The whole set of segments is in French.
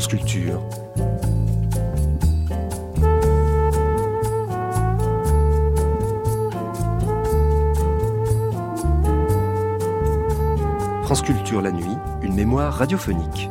France Culture. France Culture la nuit, une mémoire radiophonique.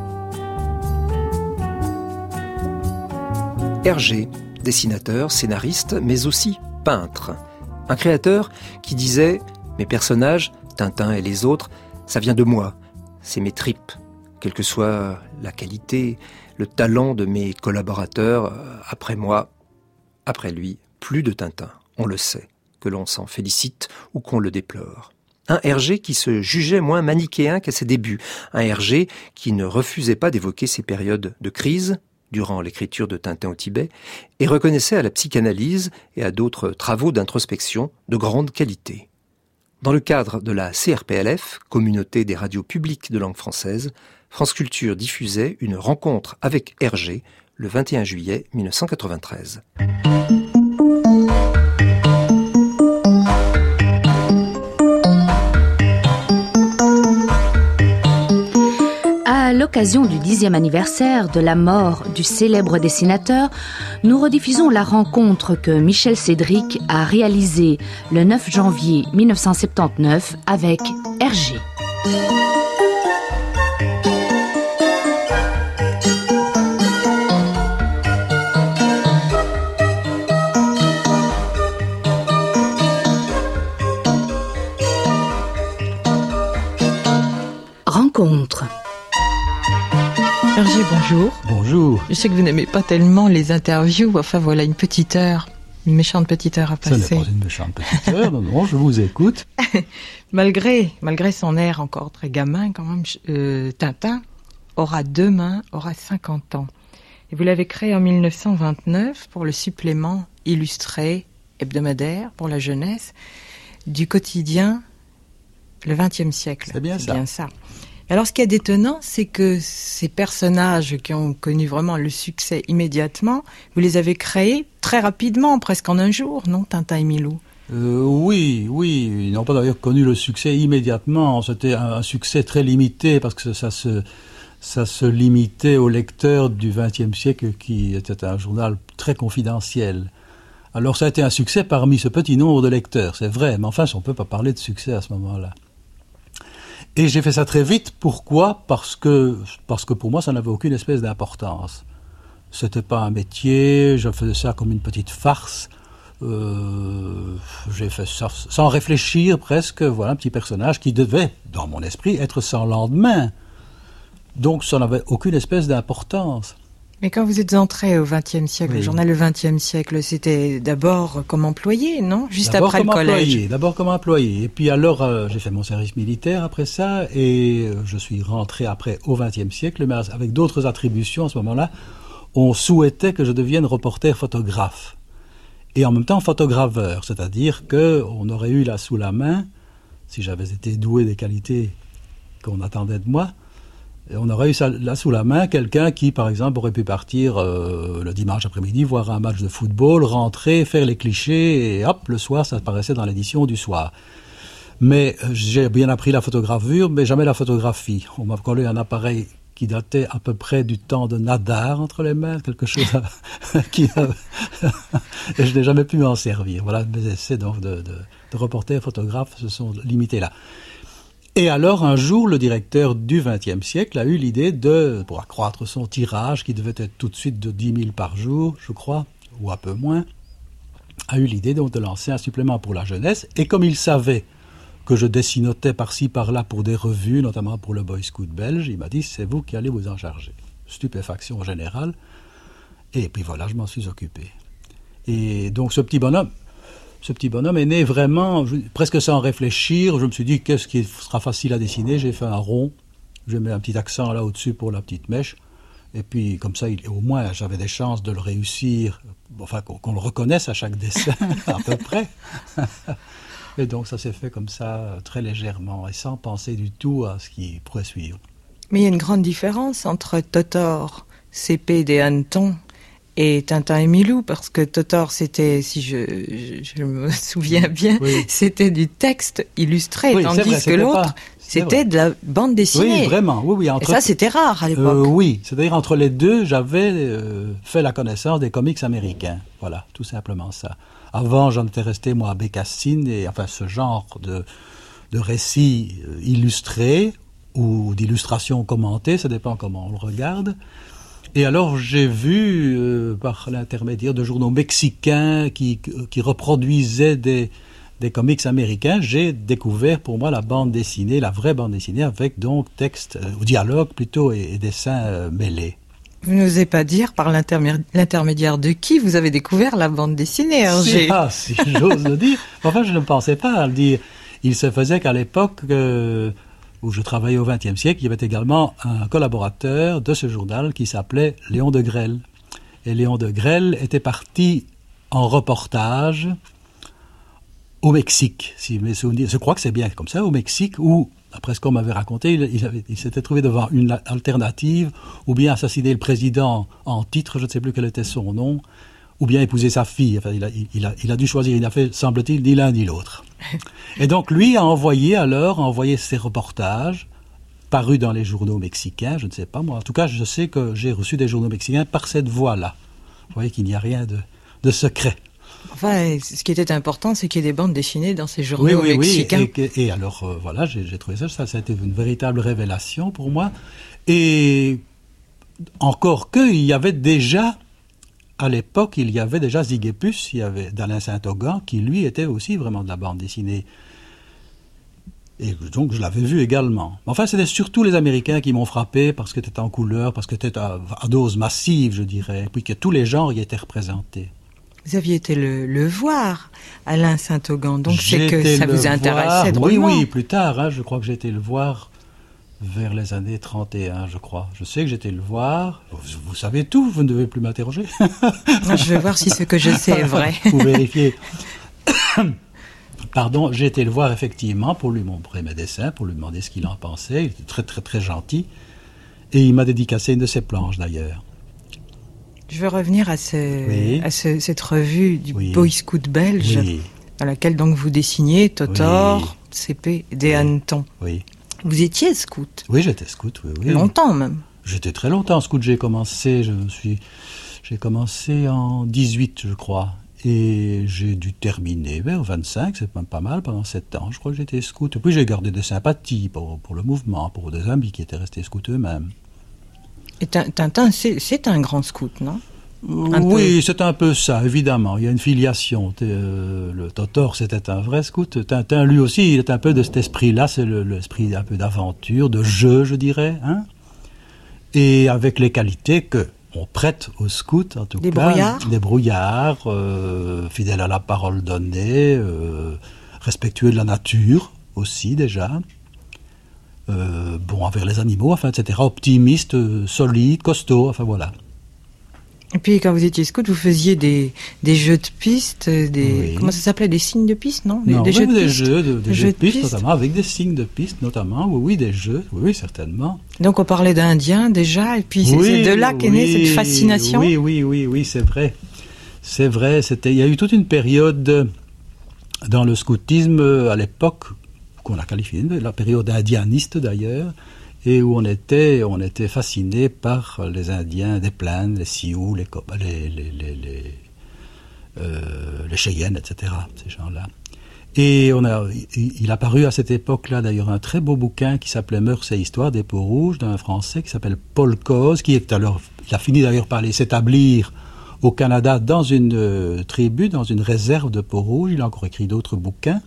Hergé, dessinateur, scénariste, mais aussi peintre. Un créateur qui disait « Mes personnages, Tintin et les autres, ça vient de moi, c'est mes tripes. Quelle que soit la qualité, le talent de mes collaborateurs, après moi, après lui, plus de Tintin, on le sait, que l'on s'en félicite ou qu'on le déplore. » Un Hergé qui se jugeait moins manichéen qu'à ses débuts. Un Hergé qui ne refusait pas d'évoquer ses périodes de crise, durant l'écriture de Tintin au Tibet, et reconnaissait à la psychanalyse et à d'autres travaux d'introspection de grande qualité. Dans le cadre de la CRPLF, Communauté des radios publiques de langue française, France Culture diffusait une rencontre avec Hergé le 21 juillet 1993. À l'occasion du 10e anniversaire de la mort du célèbre dessinateur, nous rediffusons la rencontre que Michel Cédric a réalisée le 9 janvier 1979 avec Hergé. Rencontre. Hergé, bonjour. Bonjour. Je sais que vous n'aimez pas tellement les interviews, enfin voilà une petite heure, une méchante petite heure à passer. Ce n'est pas une méchante petite heure, non, je vous écoute. Malgré son air encore très gamin quand même, Tintin demain aura 50 ans. Et vous l'avez créé en 1929 pour le supplément illustré hebdomadaire pour la jeunesse du quotidien Le XXe siècle. C'est bien ça. Alors, ce qui est détonnant, c'est que ces personnages qui ont connu vraiment le succès immédiatement, vous les avez créés très rapidement, presque en un jour, non, Tintin et Milou? Oui, ils n'ont pas d'ailleurs connu le succès immédiatement. C'était un succès très limité parce que ça se limitait aux lecteurs du XXe siècle qui était un journal très confidentiel. Alors, ça a été un succès parmi ce petit nombre de lecteurs, c'est vrai, mais enfin, on ne peut pas parler de succès à ce moment-là. Et j'ai fait ça très vite. Pourquoi ? Parce que pour moi, ça n'avait aucune espèce d'importance. C'était pas un métier, je faisais ça comme une petite farce. J'ai fait ça sans réfléchir presque. Voilà un petit personnage qui devait, dans mon esprit, être sans lendemain. Donc ça n'avait aucune espèce d'importance. Mais quand vous êtes entré au XXe siècle, oui. Le journal Le XXe siècle, c'était d'abord comme employé, non ? Juste d'abord après le collège. D'abord comme employé. Et puis alors, j'ai fait mon service militaire après ça, et je suis rentré après au XXe siècle, mais avec d'autres attributions à ce moment-là. On souhaitait que je devienne reporter photographe. Et en même temps photograveur, c'est-à-dire qu'on aurait eu là sous la main, si j'avais été doué des qualités qu'on attendait de moi, et on aurait eu là sous la main quelqu'un qui, par exemple, aurait pu partir le dimanche après-midi, voir un match de football, rentrer, faire les clichés, et hop, le soir, ça apparaissait dans l'édition du soir. Mais j'ai bien appris la photogravure, mais jamais la photographie. On m'a collé un appareil qui datait à peu près du temps de Nadar entre les mains, quelque chose et je n'ai jamais pu m'en servir. Voilà, mes essais donc de reporter photographe se sont limités là. Et alors, un jour, le directeur du XXe siècle a eu l'idée pour accroître son tirage, qui devait être tout de suite de 10 000 par jour, je crois, ou un peu moins, a eu l'idée donc de lancer un supplément pour la jeunesse. Et comme il savait que je dessinotais par-ci, par-là pour des revues, notamment pour le Boy Scout belge, il m'a dit « c'est vous qui allez vous en charger ». Stupéfaction générale. Et puis voilà, je m'en suis occupé. Et donc ce petit bonhomme est né vraiment, presque sans réfléchir. Je me suis dit, qu'est-ce qui sera facile à dessiner ? J'ai fait un rond, je mets un petit accent là au-dessus pour la petite mèche. Et puis, comme ça, au moins, j'avais des chances de le réussir, enfin, qu'on le reconnaisse à chaque dessin, à peu près. Et donc, ça s'est fait comme ça, très légèrement, et sans penser du tout à ce qui pourrait suivre. Mais il y a une grande différence entre Totor, CP des hannetons, et Tintin et Milou, parce que Totor, c'était, si je me souviens bien, oui. C'était du texte illustré, oui, tandis vrai, que l'autre, C'était de la bande dessinée. Oui, vraiment. Oui. Et ça, c'était rare à l'époque. Oui, c'est-à-dire entre les deux, j'avais fait la connaissance des comics américains. Voilà, tout simplement ça. Avant, j'en étais resté, moi, à Bécassine, et enfin, ce genre de récits illustrés, ou d'illustrations commentées, ça dépend comment on le regarde. Et alors, j'ai vu, par l'intermédiaire de journaux mexicains qui reproduisaient des comics américains, j'ai découvert pour moi la bande dessinée, la vraie bande dessinée, avec donc texte, ou dialogue plutôt, et dessins mêlés. Vous n'osez pas dire par l'intermédiaire de qui vous avez découvert la bande dessinée, Hergé. Si j'ose le dire. Enfin, je ne pensais pas à le dire. Il se faisait qu'à l'époque où je travaillais au XXe siècle, il y avait également un collaborateur de ce journal qui s'appelait Léon de Grelle. Et Léon de Grelle était parti en reportage au Mexique, si mes souvenirs. Je crois que c'est bien comme ça, au Mexique, où, après ce qu'on m'avait raconté, il s'était trouvé devant une alternative, ou bien assassiner le président en titre, je ne sais plus quel était son nom, ou bien épouser sa fille. Enfin, il a dû choisir, il n'a fait, semble-t-il, ni l'un ni l'autre. Et donc, lui a envoyé ses reportages, parus dans les journaux mexicains, je ne sais pas moi. En tout cas, je sais que j'ai reçu des journaux mexicains par cette voie-là. Vous voyez qu'il n'y a rien de secret. Enfin, ce qui était important, c'est qu'il y ait des bandes dessinées dans ces journaux mexicains. Oui, et alors, voilà, j'ai trouvé ça a été une véritable révélation pour moi. Et encore il y avait déjà, à l'époque, il y avait déjà Ziguépus, il y avait d'Alain Saint-Augan, qui lui était aussi vraiment de la bande dessinée. Et donc, je l'avais vu également. Enfin, c'était surtout les Américains qui m'ont frappé, parce que c'était en couleur, parce que c'était à dose massive, je dirais, et puis que tous les genres y étaient représentés. Vous aviez été le voir, Alain Saint-Augan, donc c'est que ça vous intéressait drôlement. Oui, plus tard, je crois que j'ai été le voir vers les années 31, je crois. Je sais que j'ai été le voir. Vous savez tout, vous ne devez plus m'interroger. Je vais voir si ce que je sais est vrai. Pour vérifier. Pardon, j'ai été le voir effectivement pour lui montrer mes dessins, pour lui demander ce qu'il en pensait. Il était très, très, très gentil. Et il m'a dédicacé une de ses planches, d'ailleurs. Je veux revenir à cette revue du Boy Scout belge, à laquelle donc vous dessiniez Totor, CP, des hannetons. Oui. Vous étiez scout? Oui, j'étais scout, oui. Longtemps même? J'étais très longtemps scout. J'ai commencé en 18, je crois. Et j'ai dû terminer vers 25, c'est pas mal, pendant 7 ans. Je crois que j'étais scout. Et puis j'ai gardé des sympathies pour le mouvement, pour des amis qui étaient restés scouts eux-mêmes. Et Tintin, c'est un grand scout, non? Oui, c'est un peu ça, évidemment. Il y a une filiation. Le Totor, c'était un vrai scout. Tintin, lui aussi, il est un peu de cet esprit-là. C'est l'esprit un peu d'aventure, de jeu, je dirais. Hein, et avec les qualités que on prête aux scouts, en tout cas. Des brouillards, fidèles à la parole donnée, respectueux de la nature aussi, déjà. Envers les animaux, enfin, etc. Optimiste, solide, costaud, enfin voilà. Et puis quand vous étiez scout, vous faisiez des jeux de piste, comment ça s'appelait, des signes de piste, non? Des jeux de piste, notamment, avec des signes de piste, notamment, des jeux, oui, certainement. Donc on parlait d'Indiens déjà, et puis c'est de là qu'est née cette fascination. Oui, c'est vrai. C'est vrai, il y a eu toute une période dans le scoutisme à l'époque, qu'on a qualifié la période indianiste d'ailleurs, et où on était fasciné par les Indiens des plaines, les Sioux, les Cheyennes, etc., ces gens-là. Et il a paru à cette époque-là d'ailleurs un très beau bouquin qui s'appelait Mœurs et Histoire des Peaux-Rouges, d'un Français qui s'appelle Paul Coz, il a fini d'ailleurs par aller s'établir au Canada dans une tribu, dans une réserve de Peaux-Rouges. Il a encore écrit d'autres bouquins.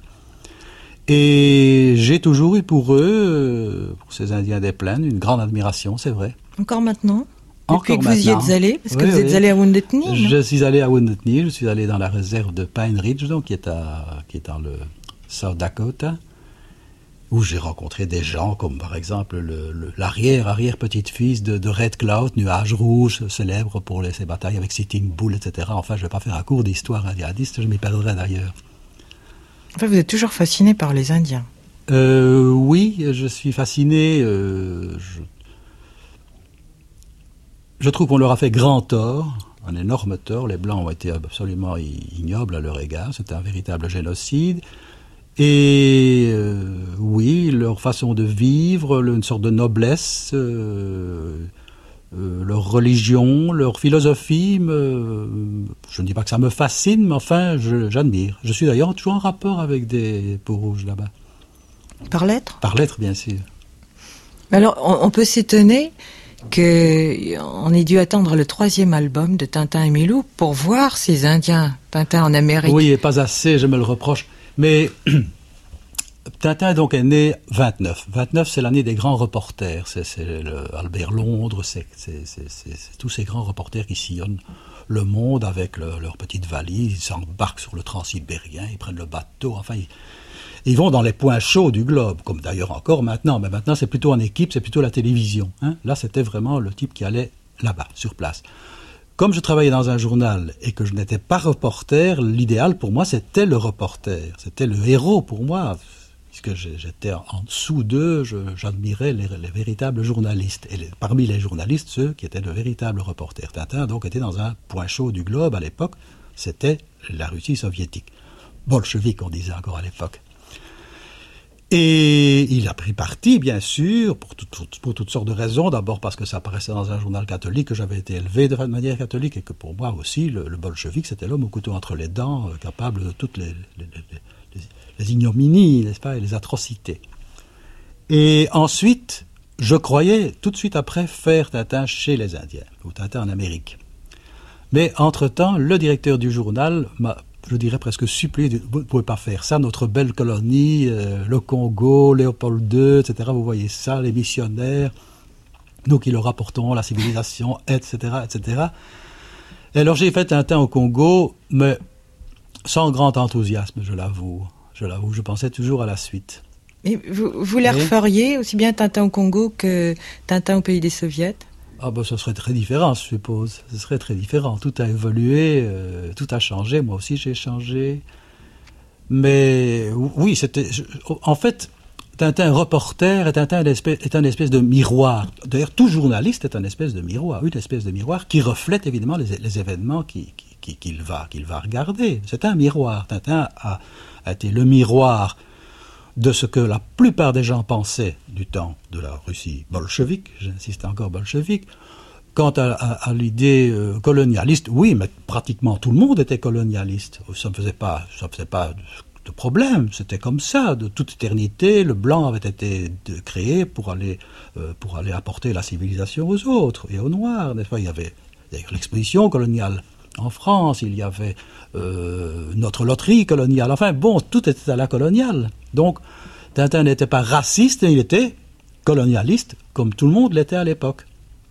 Et j'ai toujours eu pour eux, pour ces Indiens des plaines, une grande admiration, c'est vrai. Encore maintenant? Depuis que vous y êtes allé? Parce que vous êtes allé à Wounded Knee? Je suis allé à Wounded Knee, je suis allé dans la réserve de Pine Ridge, donc, qui est dans le South Dakota, où j'ai rencontré des gens comme par exemple l'arrière-petite-fils de Red Cloud, Nuage Rouge, célèbre pour ses batailles avec Sitting Bull, etc. Enfin, je ne vais pas faire un cours d'histoire indianiste, je m'y perdrai d'ailleurs. Enfin, vous êtes toujours fasciné par les Indiens. Oui, je suis fasciné. Je trouve qu'on leur a fait grand tort, un énorme tort. Les Blancs ont été absolument ignobles à leur égard. C'était un véritable génocide. Et oui, leur façon de vivre, une sorte de noblesse, leur religion, leur philosophie, je ne dis pas que ça me fascine, mais enfin, j'admire. Je suis d'ailleurs toujours en rapport avec des Peaux-Rouges là-bas. Par lettres ? Par lettres, bien sûr. Alors, on peut s'étonner qu'on ait dû attendre le 3e album de Tintin et Milou pour voir ces Indiens, Tintin en Amérique. Oui, et pas assez, je me le reproche. Mais Tintin donc est né 29. 29, c'est l'année des grands reporters. C'est Albert Londres, c'est tous ces grands reporters qui sillonnent le monde avec leur petite valise. Ils s'embarquent sur le transsibérien, ils prennent le bateau. Enfin, ils vont dans les points chauds du globe, comme d'ailleurs encore maintenant. Mais maintenant, c'est plutôt en équipe, c'est plutôt la télévision. Hein. Là, c'était vraiment le type qui allait là-bas, sur place. Comme je travaillais dans un journal et que je n'étais pas reporter, l'idéal pour moi, c'était le reporter. C'était le héros pour moi. Puisque j'étais en dessous d'eux, j'admirais les véritables journalistes. Et parmi les journalistes, ceux qui étaient de véritables reporters. Tintin, donc, était dans un point chaud du globe à l'époque. C'était la Russie soviétique. Bolchevique, on disait encore à l'époque. Et il a pris parti, bien sûr, pour toutes sortes de raisons. D'abord parce que ça apparaissait dans un journal catholique, que j'avais été élevé de manière catholique, et que pour moi aussi, le bolchevique, c'était l'homme au couteau entre les dents, capable de toutes les ignominies, n'est-ce pas, et les atrocités. Et ensuite, je croyais, tout de suite après, faire Tintin chez les Indiens, ou Tintin en Amérique. Mais entre-temps, le directeur du journal m'a, je dirais presque supplié, vous ne pouvez pas faire ça, notre belle colonie, le Congo, Léopold II, etc., vous voyez ça, les missionnaires, nous qui leur apportons la civilisation, etc., etc. Et alors j'ai fait Tintin au Congo, mais sans grand enthousiasme, je l'avoue, je pensais toujours à la suite. Et vous les referiez aussi bien Tintin au Congo que Tintin au pays des Soviets ? Ah ben, ce serait très différent, je suppose. Ce serait très différent. Tout a évolué, tout a changé. Moi aussi, j'ai changé. Mais oui, c'était... En fait, Tintin reporter et Tintin est un espèce de miroir. D'ailleurs, tout journaliste est un espèce de miroir. Une espèce de miroir qui reflète évidemment les événements qu'il va regarder. C'est un miroir. Tintin a été le miroir de ce que la plupart des gens pensaient du temps de la Russie bolchevique, j'insiste encore bolchevique. Quant à l'idée colonialiste, oui, mais pratiquement tout le monde était colonialiste. Ça ne faisait pas de problème, c'était comme ça. De toute éternité, le blanc avait été créé pour aller apporter la civilisation aux autres et aux noirs, n'est-ce pas ? Il y avait l'exposition coloniale en France, il y avait notre loterie coloniale. Enfin bon, tout était à la coloniale. Donc, Tintin n'était pas raciste, il était colonialiste, comme tout le monde l'était à l'époque.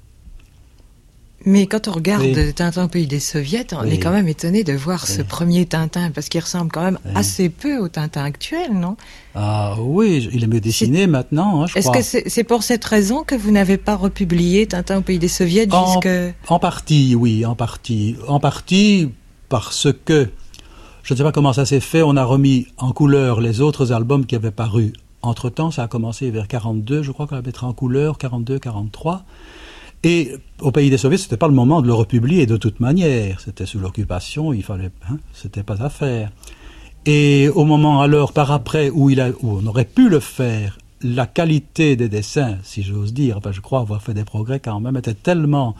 Mais quand on regarde Tintin au pays des Soviets, on est quand même étonné de voir ce premier Tintin, parce qu'il ressemble quand même assez peu au Tintin actuel, non ? Ah oui, il est mieux dessiné maintenant, je crois. Est-ce que c'est pour cette raison que vous n'avez pas republié Tintin au pays des Soviets En partie, oui, en partie. En partie parce que, je ne sais pas comment ça s'est fait, on a remis en couleur les autres albums qui avaient paru. Entre-temps, ça a commencé vers 42, je crois qu'on l'a mettre en couleur, 42, 43. Et au pays des Soviets, c'était pas le moment de le republier de toute manière. C'était sous l'occupation, il fallait, c'était pas à faire. Et au moment alors, par après, où on aurait pu le faire, la qualité des dessins, si j'ose dire, enfin, je crois avoir fait des progrès quand même, avait tellement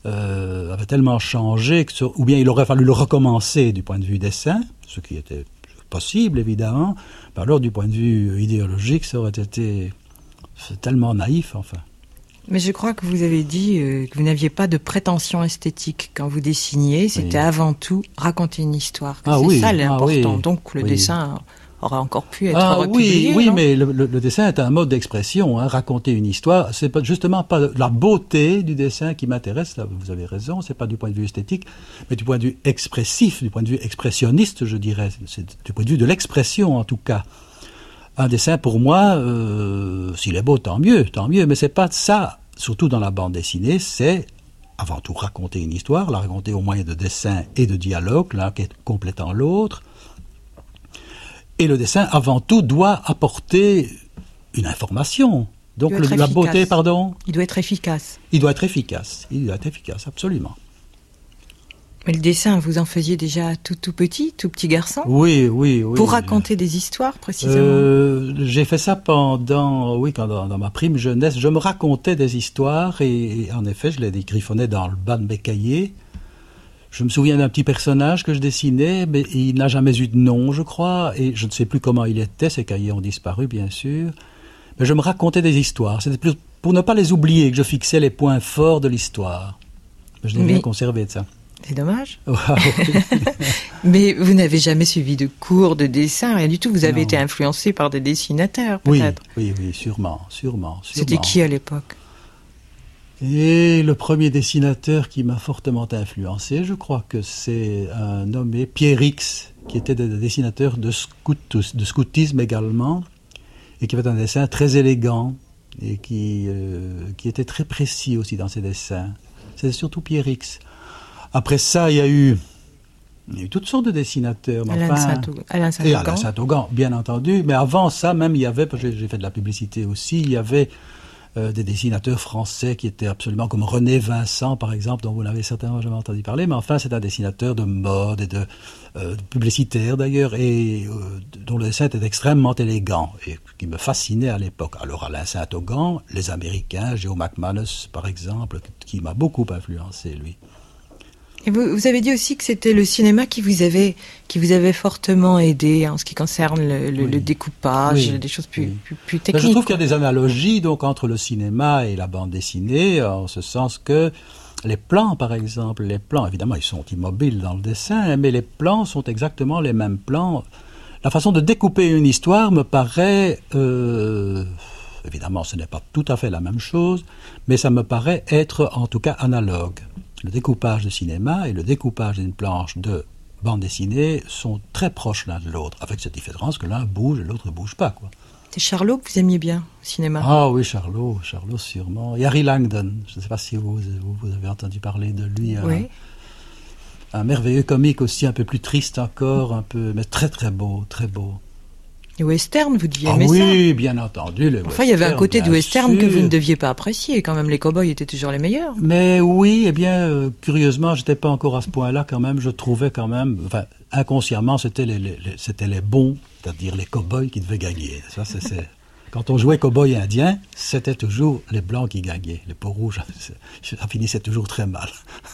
changé ou bien il aurait fallu le recommencer du point de vue dessin, ce qui était possible évidemment. Alors du point de vue idéologique, ça aurait été tellement naïf, enfin. Mais je crois que vous avez dit que vous n'aviez pas de prétention esthétique quand vous dessiniez. C'était avant tout raconter une histoire. C'est ça l'important. Donc le dessin aurait encore pu être republié. Oui, mais le dessin est un mode d'expression. Raconter une histoire, c'est justement pas la beauté du dessin qui m'intéresse. Là, vous avez raison. C'est pas du point de vue esthétique, mais du point de vue expressif, du point de vue expressionniste, je dirais. C'est du point de vue de l'expression, en tout cas. Un dessin, pour moi, s'il est beau, tant mieux, mais c'est pas ça, surtout dans la bande dessinée, c'est avant tout raconter une histoire, la raconter au moyen de dessins et de dialogues, l'un complétant l'autre. Et le dessin, avant tout, doit apporter une information. Donc la beauté, pardon ? Il doit être efficace. Il doit être efficace, absolument. Mais le dessin, vous en faisiez déjà tout petit garçon? Oui. Pour raconter des histoires, précisément? J'ai fait ça pendant, dans ma prime jeunesse. Je me racontais des histoires et en effet, je les griffonnais dans le bas de mes cahiers. Je me souviens d'un petit personnage que je dessinais, mais il n'a jamais eu de nom, je crois, et je ne sais plus comment il était. Ces cahiers ont disparu, bien sûr. Mais je me racontais des histoires. C'était plus pour ne pas les oublier que je fixais les points forts de l'histoire. Je n'ai rien conservé de ça. C'est dommage. Mais vous n'avez jamais suivi de cours de dessin, rien du tout. Vous avez été influencé par des dessinateurs, peut-être. Oui, sûrement. C'était qui à l'époque? Et le premier dessinateur qui m'a fortement influencé, je crois que c'est un nommé Pierre X, qui était des dessinateurs de scoutisme également, et qui avait un dessin très élégant, et qui était très précis aussi dans ses dessins. C'est surtout Pierre X. Après ça, il y a eu toutes sortes de dessinateurs. Alain Saint-Augan. Et Alain Saint-Augan, bien entendu. Mais avant ça, même, il y avait, parce que j'ai fait de la publicité aussi, il y avait des dessinateurs français qui étaient absolument comme René Vincent, par exemple, dont vous n'avez certainement jamais entendu parler. Mais enfin, c'est un dessinateur de mode et de publicitaire, d'ailleurs, et dont le dessin était extrêmement élégant et qui me fascinait à l'époque. Alors, Alain Saint-Augan, les Américains, Joe McManus, par exemple, qui m'a beaucoup influencé, lui. Et vous avez dit aussi que c'était le cinéma qui vous avait fortement aidé en ce qui concerne le découpage, des choses plus techniques. Je trouve qu'il y a des analogies donc entre le cinéma et la bande dessinée, en ce sens que les plans, par exemple, évidemment, ils sont immobiles dans le dessin, mais les plans sont exactement les mêmes plans. La façon de découper une histoire me paraît, évidemment, ce n'est pas tout à fait la même chose, mais ça me paraît être en tout cas analogue. Le découpage de cinéma et le découpage d'une planche de bande dessinée sont très proches l'un de l'autre, avec cette différence que l'un bouge et l'autre ne bouge pas, quoi. C'est Charlot que vous aimiez bien au cinéma? Ah oui, Charlot sûrement. Et Harry Langdon, je ne sais pas si vous avez entendu parler de lui. Oui. Un merveilleux comique aussi, un peu plus triste encore, mais très très beau, très beau. Les westerns, vous deviez aimer ça? Oui, bien entendu. Il y avait un côté du western que vous ne deviez pas apprécier. Quand même, les cow-boys étaient toujours les meilleurs. Mais oui, curieusement, j'étais pas encore à ce point-là quand même. Je trouvais quand même, inconsciemment, c'était les bons, c'est-à-dire les cow-boys qui devaient gagner. Ça, quand on jouait cow-boy indien, c'était toujours les blancs qui gagnaient. Les peaux rouges, ça finissait toujours très mal.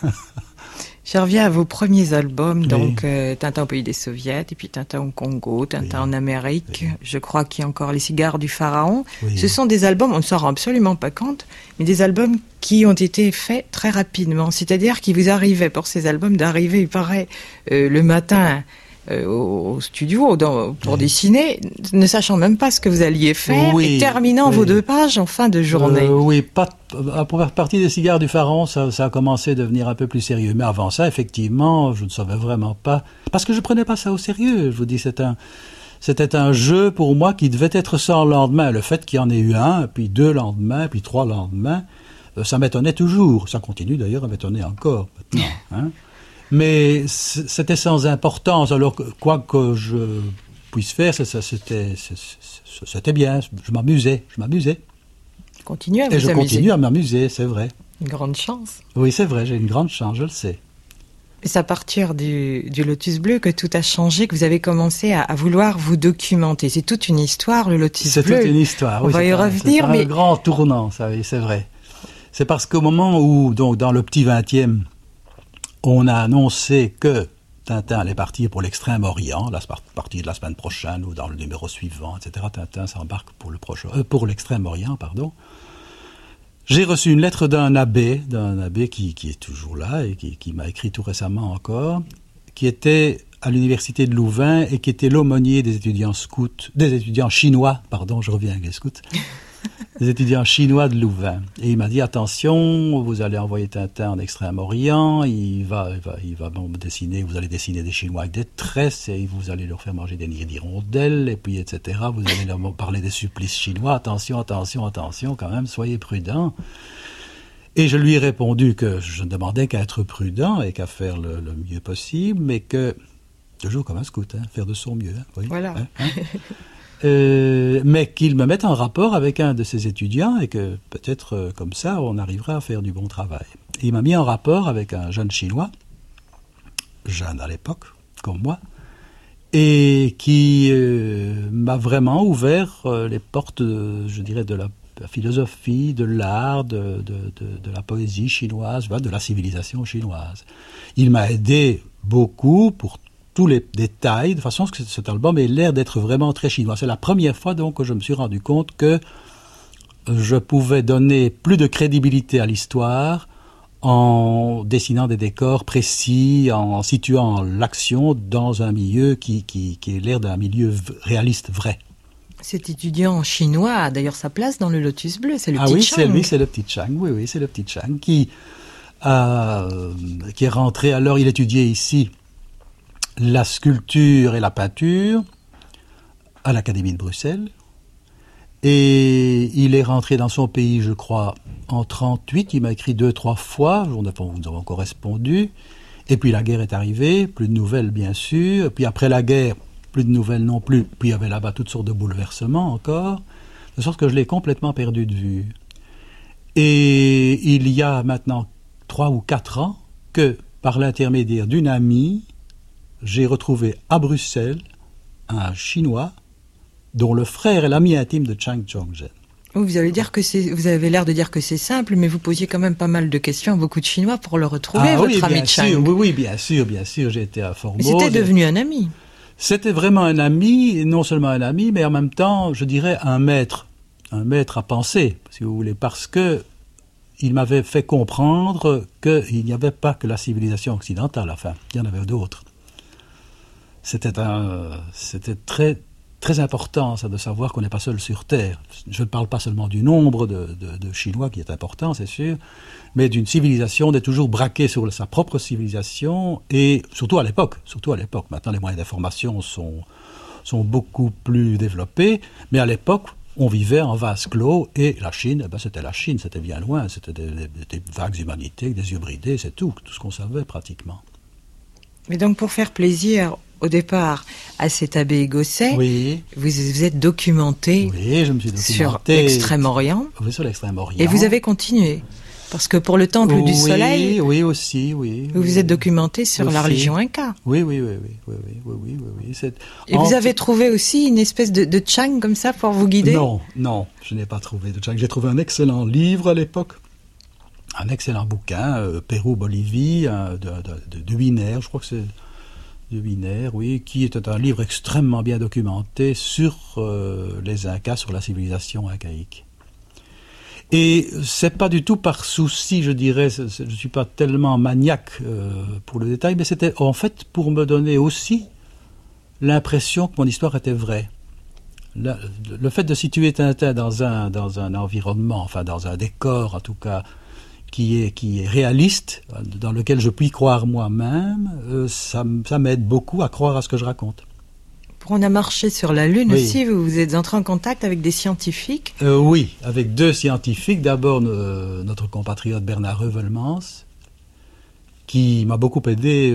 Je reviens à vos premiers albums, donc Tintin au pays des soviets, et puis Tintin au Congo, Tintin en Amérique, je crois qu'il y a encore Les cigares du pharaon. Oui. Ce sont des albums, on ne s'en rend absolument pas compte, mais des albums qui ont été faits très rapidement. C'est-à-dire qu'il vous arrivait pour ces albums d'arriver, il paraît, le matin au studio pour dessiner, ne sachant même pas ce que vous alliez faire, et terminant vos 2 pages en fin de journée. Pour partie des cigares du pharaon, ça a commencé à devenir un peu plus sérieux. Mais avant ça, effectivement, je ne savais vraiment pas, parce que je prenais pas ça au sérieux. Je vous dis, c'était un jeu pour moi qui devait être sans lendemain. Le fait qu'il y en ait eu 1, puis 2 lendemains, puis 3 lendemains, ça m'étonnait toujours. Ça continue d'ailleurs à m'étonner encore maintenant, hein. Mais c'était sans importance. Alors, quoi que je puisse faire, c'était bien. Je m'amusais. Continue à vous amuser. Et je continue à m'amuser, c'est vrai. Une grande chance. Oui, c'est vrai, j'ai une grande chance, je le sais. Et c'est à partir du Lotus Bleu que tout a changé, que vous avez commencé à vouloir vous documenter. C'est toute une histoire, le Lotus Bleu. C'est toute une histoire, oui. On va y revenir, c'est un grand tournant, ça, oui, c'est vrai. C'est parce qu'au moment où, donc, dans le petit 20e, on a annoncé que Tintin allait partir pour l'Extrême-Orient, à partir de la semaine prochaine ou dans le numéro suivant, etc. Tintin s'embarque pour l'Extrême-Orient, pardon. J'ai reçu une lettre d'un abbé qui est toujours là et qui m'a écrit tout récemment encore, qui était à l'université de Louvain et qui était l'aumônier des étudiants chinois, je reviens avec les scouts, des étudiants chinois de Louvain. Et il m'a dit, attention, vous allez envoyer Tintin en Extrême-Orient, il va dessiner, vous allez dessiner des Chinois avec des tresses, et vous allez leur faire manger des nids d'hirondelles, et puis etc. Vous allez leur parler des supplices chinois, attention, quand même, soyez prudents. Et je lui ai répondu que je ne demandais qu'à être prudent et qu'à faire le mieux possible, mais que, toujours comme un scout, faire de son mieux. Oui, voilà. Mais qu'il me mette en rapport avec un de ses étudiants et que peut-être comme ça on arrivera à faire du bon travail. Et il m'a mis en rapport avec un jeune Chinois jeune à l'époque, comme moi, et qui m'a vraiment ouvert les portes, je dirais, de la philosophie, de l'art, de la poésie chinoise, de la civilisation chinoise. Il m'a aidé beaucoup pour tous les détails, de façon que cet album ait l'air d'être vraiment très chinois. C'est la première fois donc que je me suis rendu compte que je pouvais donner plus de crédibilité à l'histoire en dessinant des décors précis, en situant l'action dans un milieu qui ait l'air d'un milieu réaliste, vrai. Cet étudiant chinois a d'ailleurs sa place dans le Lotus Bleu, c'est le petit Chang. Ah oui, c'est le petit Chang, oui, c'est le petit Chang qui est rentré, alors il étudiait ici la sculpture et la peinture à l'Académie de Bruxelles. Et il est rentré dans son pays, je crois, en 1938. Il m'a écrit 2-3 fois, nous avons correspondu. Et puis la guerre est arrivée, plus de nouvelles bien sûr. Puis après la guerre, plus de nouvelles non plus. Puis il y avait là-bas toutes sortes de bouleversements encore. De sorte que je l'ai complètement perdu de vue. Et il y a maintenant 3 ou 4 ans que, par l'intermédiaire d'une amie, j'ai retrouvé à Bruxelles un Chinois dont le frère est l'ami intime de Chang Chongzhen. Vous avez l'air de dire que c'est simple, mais vous posiez quand même pas mal de questions à beaucoup de Chinois pour le retrouver, votre ami Chang. Oui, bien sûr, j'ai été à Formose. Mais c'était devenu un ami. C'était vraiment un ami, non seulement un ami, mais en même temps, je dirais, un maître à penser, si vous voulez, parce que il m'avait fait comprendre qu'il n'y avait pas que la civilisation occidentale, enfin, il y en avait d'autres. C'était très, très important, ça, de savoir qu'on n'est pas seul sur Terre. Je ne parle pas seulement du nombre de Chinois qui est important, c'est sûr, mais d'une civilisation, d'être toujours braqué sur sa propre civilisation, et surtout à l'époque. Maintenant, les moyens d'information sont beaucoup plus développés, mais à l'époque, on vivait en vase clos, et la Chine, c'était la Chine, c'était bien loin, c'était des vagues humanités, des yeux bridés, c'est tout ce qu'on savait pratiquement. Mais donc, pour faire plaisir au départ à cet abbé Gosset, oui. vous êtes documenté, oui, je me suis documenté sur l'Extrême-Orient. Oui, sur l'Extrême-Orient. Et vous avez continué. Parce que pour le Temple du Soleil, oui, aussi, oui. Vous vous êtes documenté sur aussi. La religion inca. Oui. Et vous avez trouvé aussi une espèce de Chang comme ça pour vous guider? Non, je n'ai pas trouvé de Chang. J'ai trouvé un excellent livre à l'époque, un excellent bouquin, Pérou-Bolivie, de Wiener, je crois que c'est de Wiener, oui, qui était un livre extrêmement bien documenté sur les Incas, sur la civilisation incaïque. Et c'est pas du tout par souci, je dirais, je suis pas tellement maniaque pour le détail, mais c'était en fait pour me donner aussi l'impression que mon histoire était vraie. Le fait de situer Tintin dans un environnement, enfin dans un décor en tout cas, qui est réaliste, dans lequel je puis croire moi-même, ça m'aide beaucoup à croire à ce que je raconte. On a marché sur la Lune aussi, vous êtes entré en contact avec des scientifiques? Oui, avec 2 scientifiques. D'abord, notre compatriote Bernard Reuvelmans, qui m'a beaucoup aidé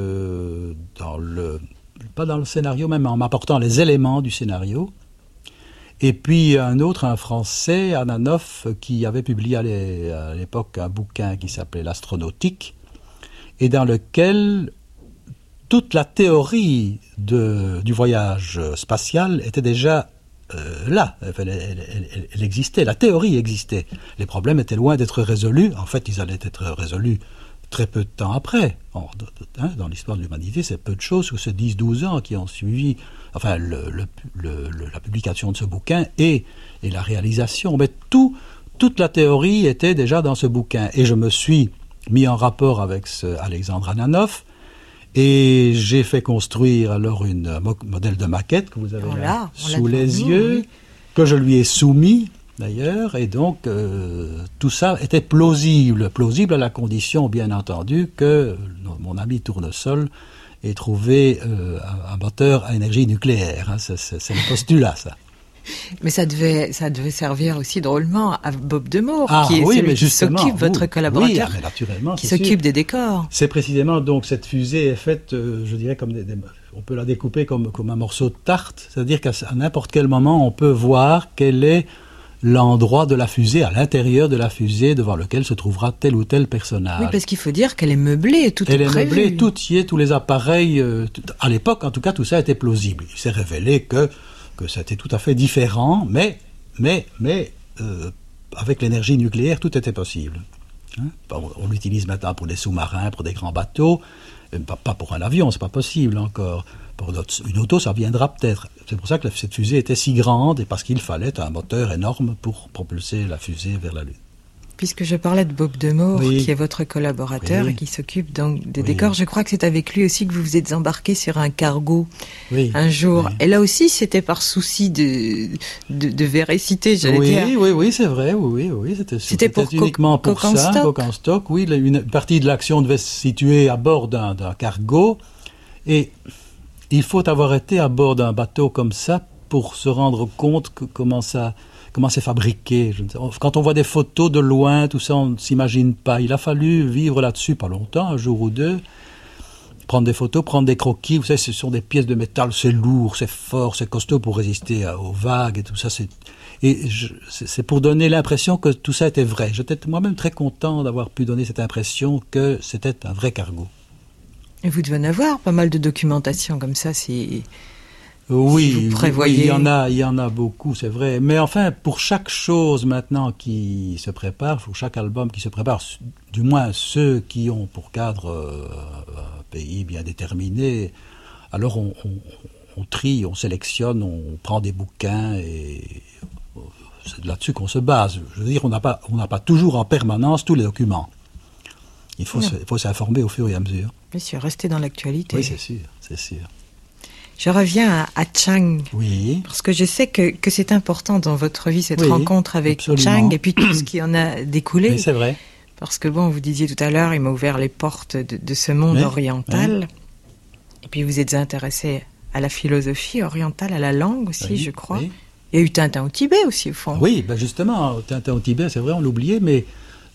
pas dans le scénario, même en m'apportant les éléments du scénario. Et puis un autre, un Français, Ananoff, qui avait publié à l'époque un bouquin qui s'appelait L'Astronautique, et dans lequel toute la théorie du voyage spatial était déjà là. Elle existait, la théorie existait. Les problèmes étaient loin d'être résolus. En fait, ils allaient être résolus très peu de temps après. Dans l'histoire de l'humanité, c'est peu de choses, que ces 10-12 ans qui ont suivi enfin, la publication de ce bouquin et la réalisation. Mais toute la théorie était déjà dans ce bouquin. Et je me suis mis en rapport avec Alexandre Ananoff, et j'ai fait construire alors un modèle de maquette que vous avez là sous les yeux, que je lui ai soumis d'ailleurs, et donc tout ça était plausible à la condition bien entendu que mon ami Tournesol ait trouvé un moteur à énergie nucléaire. C'est le postulat, ça. Mais ça devait servir aussi drôlement à Bob Demore, qui est celui qui s'occupe, votre collaborateur, qui s'occupe des décors. C'est précisément, donc, cette fusée est faite, je dirais, comme on peut la découper comme un morceau de tarte, c'est-à-dire qu'à n'importe quel moment, on peut voir quelle est l'endroit de la fusée, à l'intérieur de la fusée, devant lequel se trouvera tel ou tel personnage. Oui, parce qu'il faut dire qu'elle est meublée, tout est prévu. Elle est meublée, tout y est, tous les appareils. À l'époque, en tout cas, tout ça était plausible. Il s'est révélé que c'était tout à fait différent, mais avec l'énergie nucléaire, tout était possible. Hein? On l'utilise maintenant pour des sous-marins, pour des grands bateaux, pas pour un avion, c'est pas possible encore. Pour une auto, ça viendra peut-être. C'est pour ça que cette fusée était si grande, et parce qu'il fallait un moteur énorme pour propulser la fusée vers la Lune. Puisque je parlais de Bob Demour, oui. qui est votre collaborateur et qui s'occupe donc des oui. décors, je crois que c'est avec lui aussi que vous vous êtes embarqué sur un cargo un jour. Oui. Et là aussi, c'était par souci de véracité, j'allais dire. Oui, c'est vrai, oui. C'était uniquement pour ça, Coq en stock. Oui, une partie de l'action devait se situer à bord d'un cargo. Et il faut avoir été à bord d'un bateau comme ça pour se rendre compte comment c'est fabriqué. Quand on voit des photos de loin, tout ça, on ne s'imagine pas. Il a fallu vivre là-dessus pas longtemps, un jour ou deux, prendre des photos, prendre des croquis. Vous savez, ce sont des pièces de métal, c'est lourd, c'est fort, c'est costaud pour résister aux vagues et tout ça. C'est pour donner l'impression que tout ça était vrai. J'étais moi-même très content d'avoir pu donner cette impression que c'était un vrai cargo. Et vous devez en avoir pas mal de documentation comme ça, Oui, vous prévoyez... il y en a beaucoup, c'est vrai. Mais enfin, pour chaque chose maintenant qui se prépare, pour chaque album qui se prépare, du moins ceux qui ont pour cadre un pays bien déterminé, alors on trie, on sélectionne, on prend des bouquins et c'est là-dessus qu'on se base. Je veux dire, on n'a pas toujours en permanence tous les documents. Il faut s'informer au fur et à mesure. Bien sûr, rester dans l'actualité. Oui, c'est sûr. Je reviens à Chang. Oui. Parce que je sais que c'est important dans votre vie, cette rencontre avec Chang et puis tout ce qui en a découlé. Oui, c'est vrai. Parce que vous disiez tout à l'heure, il m'a ouvert les portes de ce monde oriental. Oui. Et puis vous êtes intéressé à la philosophie orientale, à la langue aussi, je crois. Oui. Il y a eu Tintin au Tibet aussi, au fond. Oui, justement, Tintin au Tibet, c'est vrai, on l'oubliait, mais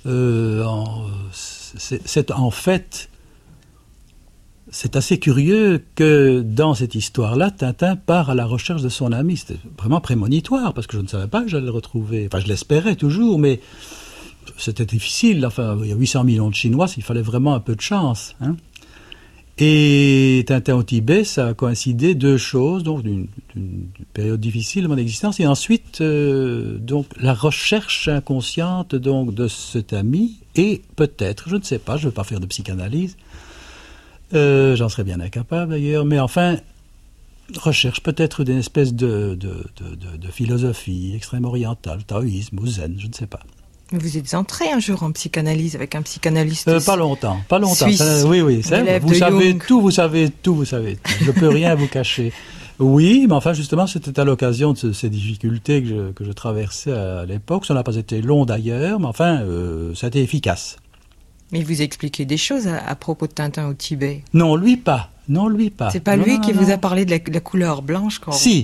c'est en fait... C'est assez curieux que dans cette histoire-là, Tintin part à la recherche de son ami. C'était vraiment prémonitoire, parce que je ne savais pas que j'allais le retrouver. Enfin, je l'espérais toujours, mais c'était difficile. Enfin, il y a 800 millions de Chinois, il fallait vraiment un peu de chance. Hein. Et Tintin au Tibet, ça a coïncidé deux choses, donc d'une période difficile de mon existence, et ensuite donc la recherche inconsciente donc de cet ami, et peut-être, je ne sais pas, je ne veux pas faire de psychanalyse, j'en serais bien incapable d'ailleurs, mais enfin, recherche peut-être d'une espèce de philosophie extrême orientale, taoïsme ou zen, je ne sais pas. Vous êtes entré un jour en psychanalyse avec un psychanalyste pas longtemps. Suisse, ça, oui, vous savez tout. Je ne peux rien vous cacher. Oui, mais enfin, justement, c'était à l'occasion de ces difficultés que je traversais à l'époque. Ça n'a pas été long d'ailleurs, mais enfin, ça a été efficace. Mais vous expliquez des choses à propos de Tintin au Tibet. Non, lui pas. C'est pas lui qui vous a parlé de la couleur blanche quand Si.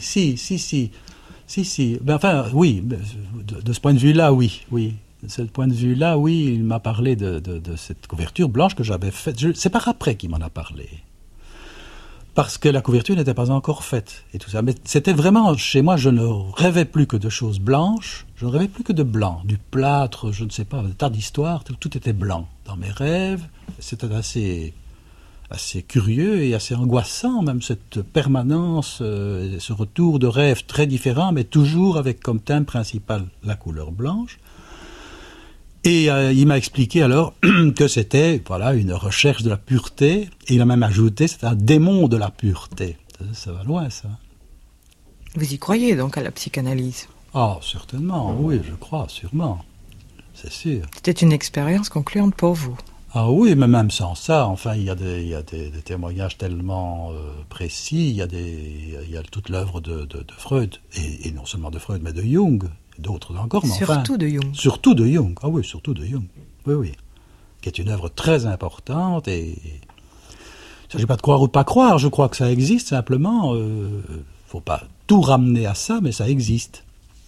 Ben, enfin, oui. De ce point de vue-là, oui. De ce point de vue-là, oui, il m'a parlé de cette couverture blanche que j'avais faite. C'est par après qu'il m'en a parlé. Parce que la couverture n'était pas encore faite et tout ça. Mais c'était vraiment, chez moi, je ne rêvais plus que de choses blanches, je ne rêvais plus que de blanc, du plâtre, je ne sais pas, des tas d'histoires, tout était blanc. Dans mes rêves, c'était assez curieux et assez angoissant, même cette permanence, ce retour de rêves très différents, mais toujours avec comme thème principal la couleur blanche. Et il m'a expliqué alors que c'était une recherche de la pureté, et il a même ajouté c'est un démon de la pureté. Ça va loin, ça. Vous y croyez donc à la psychanalyse ? Ah, certainement, oui, je crois, sûrement. C'est sûr. C'était une expérience concluante pour vous ? Ah oui, mais même sans ça, enfin, il y a des témoignages tellement précis, il y a toute l'œuvre de Freud, et non seulement de Freud, mais de Jung. D'autres encore, mais surtout de Jung. Surtout de Jung, ah oui, surtout de Jung. Oui. Qui est une œuvre très importante et... Il ne s'agit pas de croire ou de pas croire, je crois que ça existe simplement. Il ne faut pas tout ramener à ça, mais ça existe.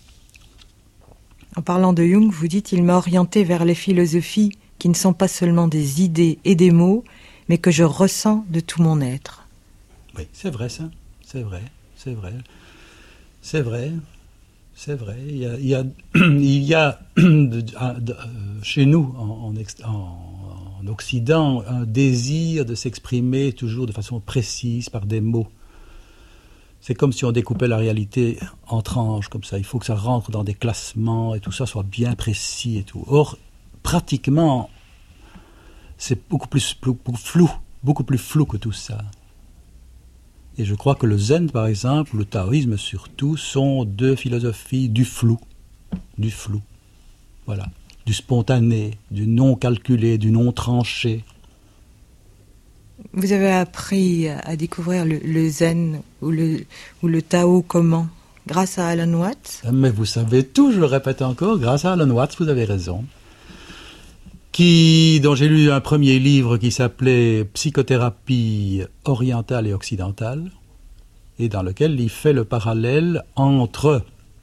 En parlant de Jung, vous dites « Il m'a orienté vers les philosophies qui ne sont pas seulement des idées et des mots, mais que je ressens de tout mon être. » Oui, c'est vrai ça, c'est vrai. C'est vrai. Il y a chez nous, en Occident, un désir de s'exprimer toujours de façon précise par des mots. C'est comme si on découpait la réalité en tranches, comme ça. Il faut que ça rentre dans des classements et tout ça soit bien précis et tout. Or, pratiquement, c'est beaucoup plus flou que tout ça. Et je crois que le zen, par exemple, le taoïsme surtout, sont deux philosophies du flou. Voilà. Du spontané, du non calculé, du non tranché. Vous avez appris à découvrir le zen ou le Tao comment? Grâce à Alan Watts? Mais vous savez tout, je le répète encore, grâce à Alan Watts, vous avez raison. Dont j'ai lu un premier livre qui s'appelait Psychothérapie orientale et occidentale, et dans lequel il fait le parallèle entre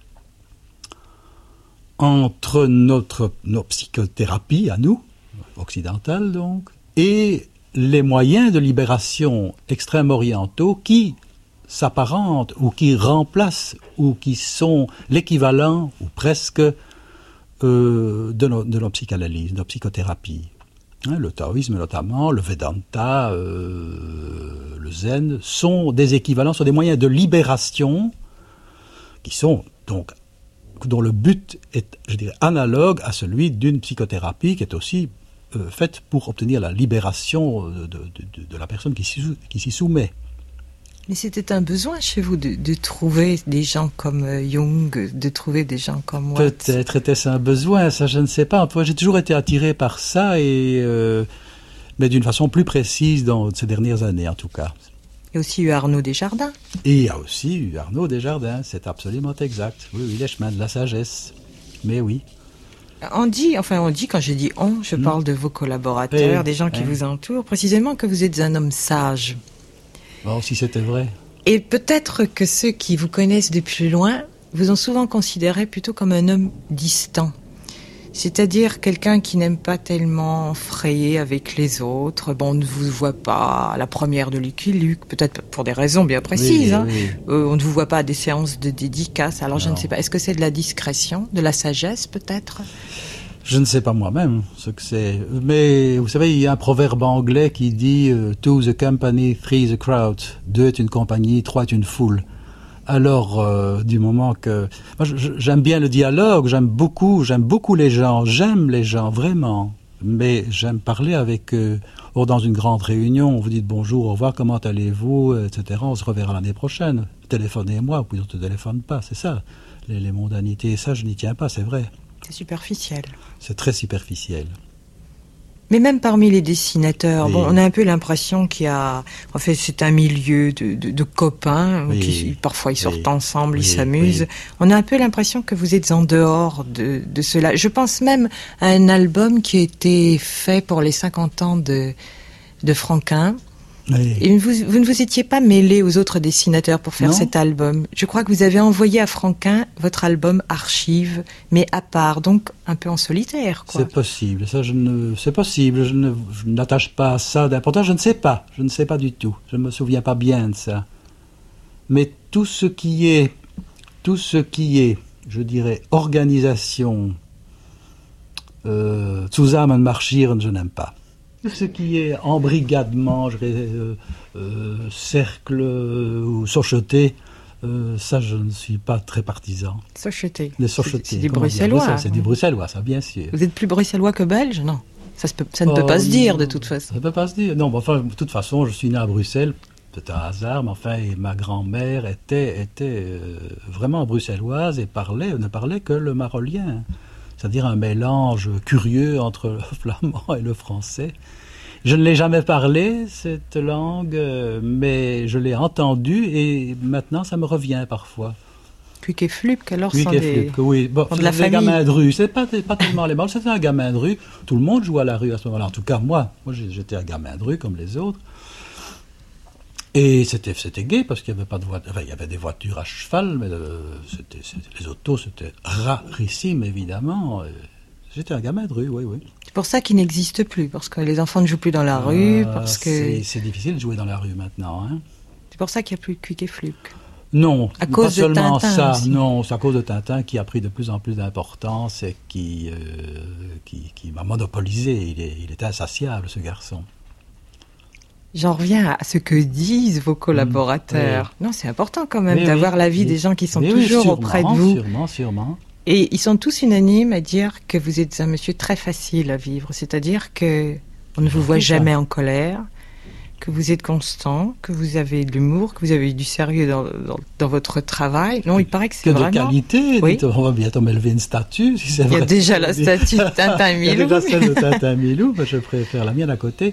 nos psychothérapies à nous, occidentales donc, et les moyens de libération extrême orientaux qui s'apparentent ou qui remplacent ou qui sont l'équivalent ou presque de nos psychanalyses, de nos psychothérapies. Le taoïsme notamment, le Vedanta, le zen sont des équivalents, sont des moyens de libération qui sont donc dont le but est, je dirais, analogue à celui d'une psychothérapie qui est aussi faite pour obtenir la libération de la personne qui s'y soumet. Mais c'était un besoin chez vous de trouver des gens comme Jung, de trouver des gens comme Watts. Peut-être était-ce un besoin, ça je ne sais pas. J'ai toujours été attiré par ça, mais d'une façon plus précise dans ces dernières années en tout cas. Il y a aussi eu Arnaud Desjardins. Et il y a aussi eu Arnaud Desjardins, c'est absolument exact. Oui, les chemins de la sagesse. Mais oui. On dit, quand je dis on, je parle de vos collaborateurs, des gens qui vous entourent, précisément que vous êtes un homme sage. Bon, si c'était vrai. Et peut-être que ceux qui vous connaissent de plus loin vous ont souvent considéré plutôt comme un homme distant. C'est-à-dire quelqu'un qui n'aime pas tellement frayer avec les autres. Bon, on ne vous voit pas à la première de Lucky Luke, peut-être pour des raisons bien précises. Oui. On ne vous voit pas à des séances de dédicaces. Alors je ne sais pas, est-ce que c'est de la discrétion, de la sagesse peut-être ? Je ne sais pas moi-même ce que c'est. Mais vous savez, il y a un proverbe anglais qui dit « Two is a company, three is a crowd ». 2 est une compagnie, 3 est une foule. Alors, du moment que... Moi, j'aime bien le dialogue, j'aime beaucoup les gens, j'aime les gens, vraiment. Mais j'aime parler avec eux. Or, dans une grande réunion, vous dites bonjour, au revoir, comment allez-vous, etc. On se reverra l'année prochaine. Téléphonez-moi, puis on ne te téléphone pas, c'est ça. Les mondanités, ça, je n'y tiens pas, c'est vrai. C'est superficiel. C'est très superficiel. Mais même parmi les dessinateurs, bon, on a un peu l'impression qu'il y a... En fait, c'est un milieu de copains, qui parfois ils sortent ensemble, ils s'amusent. On a un peu l'impression que vous êtes en dehors de cela. Je pense même à un album qui a été fait pour les 50 ans de Franquin. Et vous ne vous étiez pas mêlé aux autres dessinateurs pour faire cet album. Je crois que vous avez envoyé à Franquin votre album Archives, mais à part, donc un peu en solitaire, quoi. C'est possible, c'est possible, je n'attache pas à ça d'importance, je ne sais pas du tout, je ne me souviens pas bien de ça. Mais tout ce qui est, je dirais, organisation, zusammenmarschieren, je n'aime pas. Ce qui est embrigadement, cercle ou société, ça je ne suis pas très partisan. Société. Les sociétés. C'est du bruxellois. C'est du bruxellois, ça bien sûr. Vous êtes plus bruxellois que belge, non? Ça ne peut pas se dire de toute façon. Ça ne peut pas se dire. Non, enfin, de toute façon, je suis né à Bruxelles. C'est un hasard, mais enfin, et ma grand-mère était vraiment bruxelloise et ne parlait que le marolien. C'est-à-dire un mélange curieux entre le flamand et le français. Je ne l'ai jamais parlé, cette langue, mais je l'ai entendue et maintenant ça me revient parfois. Cuic et Fluc, alors Cuic et Fluc, oui. Bon, de la famille. Gamins de rue, c'est pas tellement les morts, c'était un gamin de rue. Tout le monde jouait à la rue à ce moment-là. En tout cas, moi j'étais un gamin de rue comme les autres. Et c'était gai parce qu'il n'y avait pas de voiture. Enfin, il y avait des voitures à cheval, mais les autos, c'était rarissime, évidemment. J'étais un gamin de rue, oui. C'est pour ça qu'il n'existe plus, parce que les enfants ne jouent plus dans la rue, parce que... C'est difficile de jouer dans la rue maintenant, hein. C'est pour ça qu'il n'y a plus de Cuic et Fluc. Non, à cause pas seulement de Tintin ça. aussi. Non, c'est à cause de Tintin qui a pris de plus en plus d'importance et qui m'a monopolisé. Il est insatiable, ce garçon. J'en reviens à ce que disent vos collaborateurs. Non, c'est important quand même d'avoir l'avis des gens qui sont toujours sûrement, auprès de vous. Sûrement. Et ils sont tous unanimes à dire que vous êtes un monsieur très facile à vivre. C'est-à-dire que on ne vous voit jamais en colère, que vous êtes constant, que vous avez de l'humour, que vous avez du sérieux dans votre travail. Non, il paraît que c'est vraiment... Que de qualité. Oui. On va bientôt m'élever une statue, si c'est vrai. Il y a déjà la statue de Tintin Milou. Il y a déjà celle de Tintin Milou, mais je préfère la mienne à côté.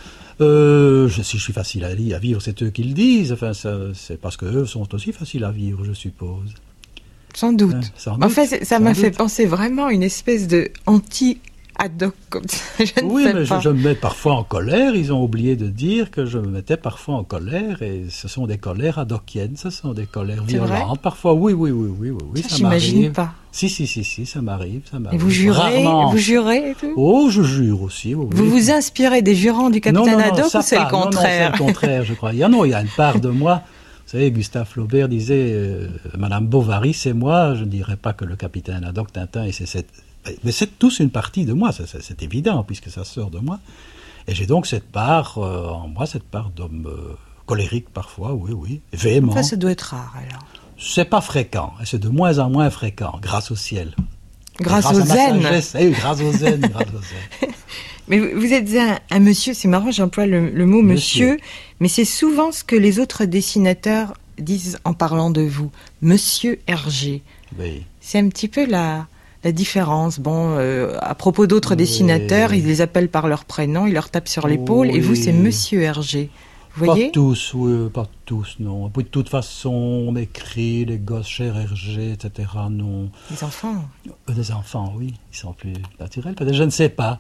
Si je suis facile à vivre, c'est eux qui le disent. Enfin, c'est parce qu'eux sont aussi faciles à vivre, je suppose. Sans doute. Sans doute. En fait, ça m'a fait penser vraiment à une espèce de anti-Haddock, comme ça. Oui, mais je me mets parfois en colère. Ils ont oublié de dire que je me mettais parfois en colère. Et ce sont des colères haddockiennes, ce sont des colères violentes. Parfois, oui, ça j'imagine m'arrive. Pas. Si, ça m'arrive. Et vous jurez, rarement. Vous jurez et tout. Oh, je jure aussi. Oui. Vous vous inspirez des jurants du capitaine Haddock ou c'est le contraire? Non, c'est le contraire, je crois. Il y a une part de moi. Vous savez, Gustave Flaubert disait Madame Bovary, c'est moi. Je ne dirais pas que le capitaine Haddock, Tintin, mais c'est tous une partie de moi. C'est évident puisque ça sort de moi. Et j'ai donc cette part en moi, cette part d'homme colérique parfois, oui, véhément. Enfin, ça doit être rare alors. C'est pas fréquent, et c'est de moins en moins fréquent, grâce au ciel. Grâce au zen. Grâce au zen. Mais vous êtes un monsieur, c'est marrant, j'emploie le mot monsieur, mais c'est souvent ce que les autres dessinateurs disent en parlant de vous. Monsieur Hergé. Oui. C'est un petit peu la différence. Bon, à propos d'autres dessinateurs, ils les appellent par leur prénom, ils leur tapent sur l'épaule, et vous, c'est monsieur Hergé. Vous voyez ? Pas tous, non. Et puis de toute façon, on écrit les gosses, cher Hergé, etc. Non. Les enfants. Des enfants, oui. Ils sont plus naturels. Peut-être, je ne sais pas.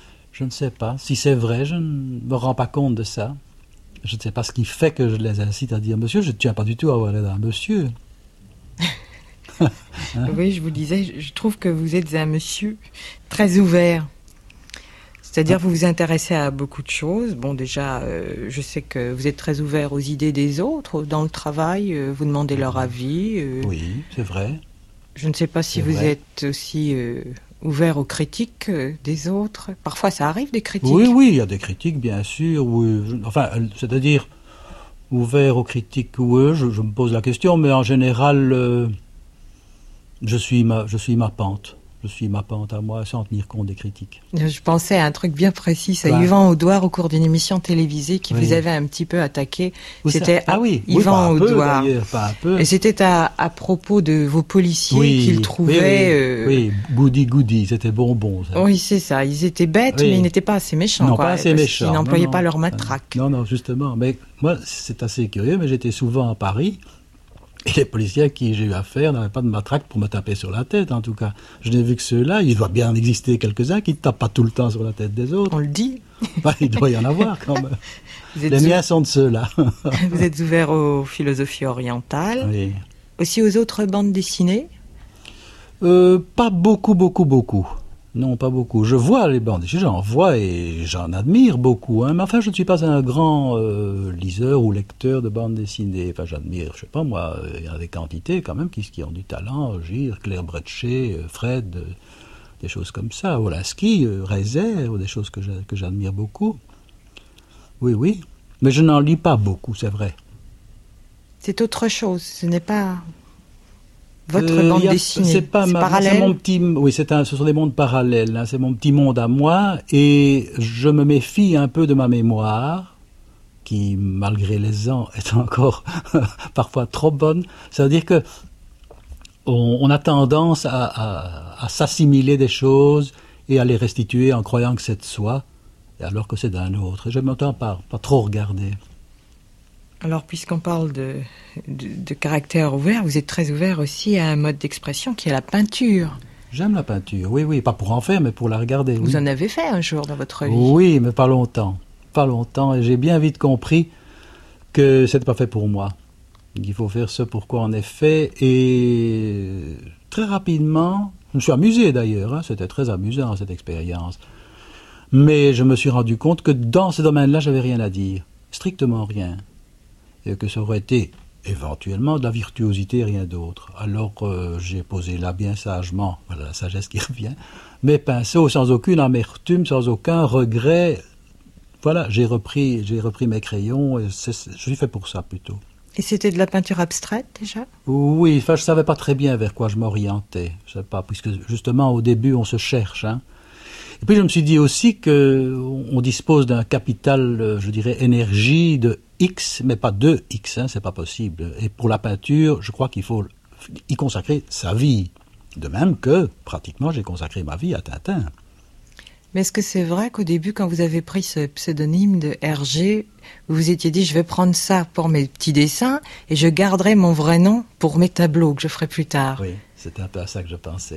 Si c'est vrai, je ne me rends pas compte de ça. Je ne sais pas ce qui fait que je les incite à dire monsieur. Je ne tiens pas du tout à avoir l'air d'un monsieur. Oui, je vous disais, je trouve que vous êtes un monsieur très ouvert. C'est-à-dire vous vous intéressez à beaucoup de choses. Bon, déjà, je sais que vous êtes très ouvert aux idées des autres. Dans le travail, vous demandez leur avis. Oui, c'est vrai. Je ne sais pas si vous êtes aussi ouvert aux critiques des autres. Parfois, ça arrive, des critiques. Oui, il y a des critiques, bien sûr. Oui. Enfin, c'est-à-dire, ouvert aux critiques, oui, je me pose la question, mais en général, je suis ma pente. Je suis ma pente à moi, sans tenir compte des critiques. Je pensais à un truc bien précis, c'est Yvan Audouard au cours d'une émission télévisée qui vous avait un petit peu attaqué. C'était Yvan Audouard. Pas un peu. Et c'était à propos de vos policiers qu'il trouvait... Oui, goody, c'était bonbon. Ça. Oui, c'est ça. Ils étaient bêtes, mais ils n'étaient pas assez méchants. Non, pas assez méchants. Ils n'employaient pas leur matraque. Non, justement. Mais moi, c'est assez curieux, mais j'étais souvent à Paris. Et les policiers à qui j'ai eu affaire n'avaient pas de matraque pour me taper sur la tête, en tout cas. Je n'ai vu que ceux-là, il doit bien en exister quelques-uns qui ne tapent pas tout le temps sur la tête des autres. On le dit. Il doit y en avoir quand même. Les miens sont de ceux-là. Vous êtes ouvert aux philosophies orientales. Oui. Aussi aux autres bandes dessinées ? Pas beaucoup. Non, pas beaucoup. Je vois les bandes dessinées, j'en vois et j'en admire beaucoup. Mais enfin, je ne suis pas un grand liseur ou lecteur de bandes dessinées. Enfin, j'admire, je sais pas moi, il y a des quantités quand même qui ont du talent. Gire, Claire Bretchet, Fred, des choses comme ça. Wolanski, Reiser, des choses que j'admire beaucoup. Oui. Mais je n'en lis pas beaucoup, c'est vrai. C'est autre chose, ce n'est pas... Votre bande dessinée, c'est parallèle. Ce sont des mondes parallèles. C'est mon petit monde à moi, et je me méfie un peu de ma mémoire, qui, malgré les ans, est encore parfois trop bonne. C'est-à-dire que on a tendance à s'assimiler des choses et à les restituer en croyant que c'est de soi, alors que c'est d'un autre. Et je ne m'entends pas trop regarder. Alors, puisqu'on parle de caractère ouvert, vous êtes très ouvert aussi à un mode d'expression qui est la peinture. J'aime la peinture, oui, pas pour en faire, mais pour la regarder. Vous en avez fait un jour dans votre vie ? Oui, mais pas longtemps, et j'ai bien vite compris que c'était pas fait pour moi. Il faut faire ce pour quoi on est fait, et très rapidement, je me suis amusé d'ailleurs, c'était très amusant cette expérience, mais je me suis rendu compte que dans ce domaine-là, j'avais rien à dire, strictement rien. Et que ça aurait été éventuellement de la virtuosité, rien d'autre. Alors j'ai posé là bien sagement, voilà la sagesse qui revient, mes pinceaux sans aucune amertume, sans aucun regret. Voilà, j'ai repris mes crayons, et je suis fait pour ça plutôt. Et c'était de la peinture abstraite déjà ? Oui, enfin je savais pas très bien vers quoi je m'orientais, je sais pas, puisque justement au début on se cherche, hein. Et puis je me suis dit aussi qu'on dispose d'un capital, je dirais, énergie de X, mais pas de X, hein, c'est pas possible. Et pour la peinture, je crois qu'il faut y consacrer sa vie. De même que, pratiquement, j'ai consacré ma vie à Tintin. Mais est-ce que c'est vrai qu'au début, quand vous avez pris ce pseudonyme de Hergé, vous vous étiez dit, je vais prendre ça pour mes petits dessins et je garderai mon vrai nom pour mes tableaux que je ferai plus tard ? Oui, c'était un peu à ça que je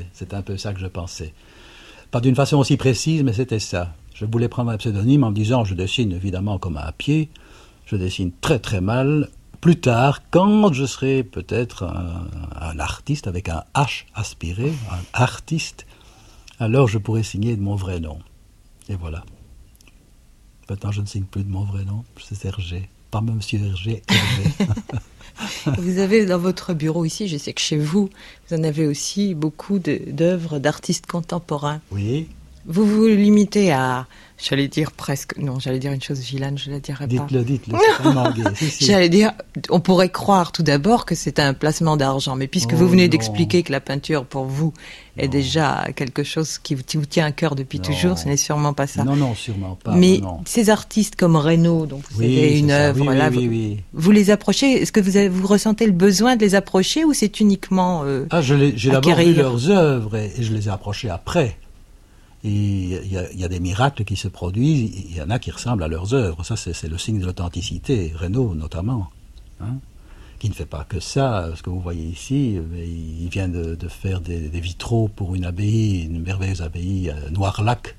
pensais. Pas d'une façon aussi précise, mais c'était ça. Je voulais prendre un pseudonyme en me disant, je dessine évidemment comme un pied, je dessine très très mal. Plus tard, quand je serai peut-être un artiste avec un H aspiré, un artiste, alors je pourrai signer de mon vrai nom. Et voilà. Maintenant, je ne signe plus de mon vrai nom, c'est Hergé. Pas Monsieur Hergé, Hergé. Vous avez dans votre bureau ici, je sais que chez vous, vous en avez aussi beaucoup d'œuvres d'artistes contemporains. Oui. Vous vous limitez à, j'allais dire presque, non, j'allais dire une chose vilaine, je ne la dirai pas. Dites-le, c'est tellement gai. Si. J'allais dire, on pourrait croire tout d'abord que c'est un placement d'argent, mais puisque vous venez d'expliquer que la peinture pour vous est déjà quelque chose qui vous tient à cœur depuis toujours, ce n'est sûrement pas ça. Non, sûrement pas. Mais non. Ces artistes comme Reynaud, dont vous avez une œuvre, là, vous les approchez, est-ce que vous ressentez le besoin de les approcher ou c'est uniquement j'ai d'abord vu leurs œuvres et je les ai approchés après. Et il y a des miracles qui se produisent, il y en a qui ressemblent à leurs œuvres. Ça, c'est le signe de l'authenticité. Reynaud, notamment, hein, qui ne fait pas que ça. Ce que vous voyez ici, il vient de faire des vitraux pour une abbaye, une merveilleuse abbaye à Noirlac,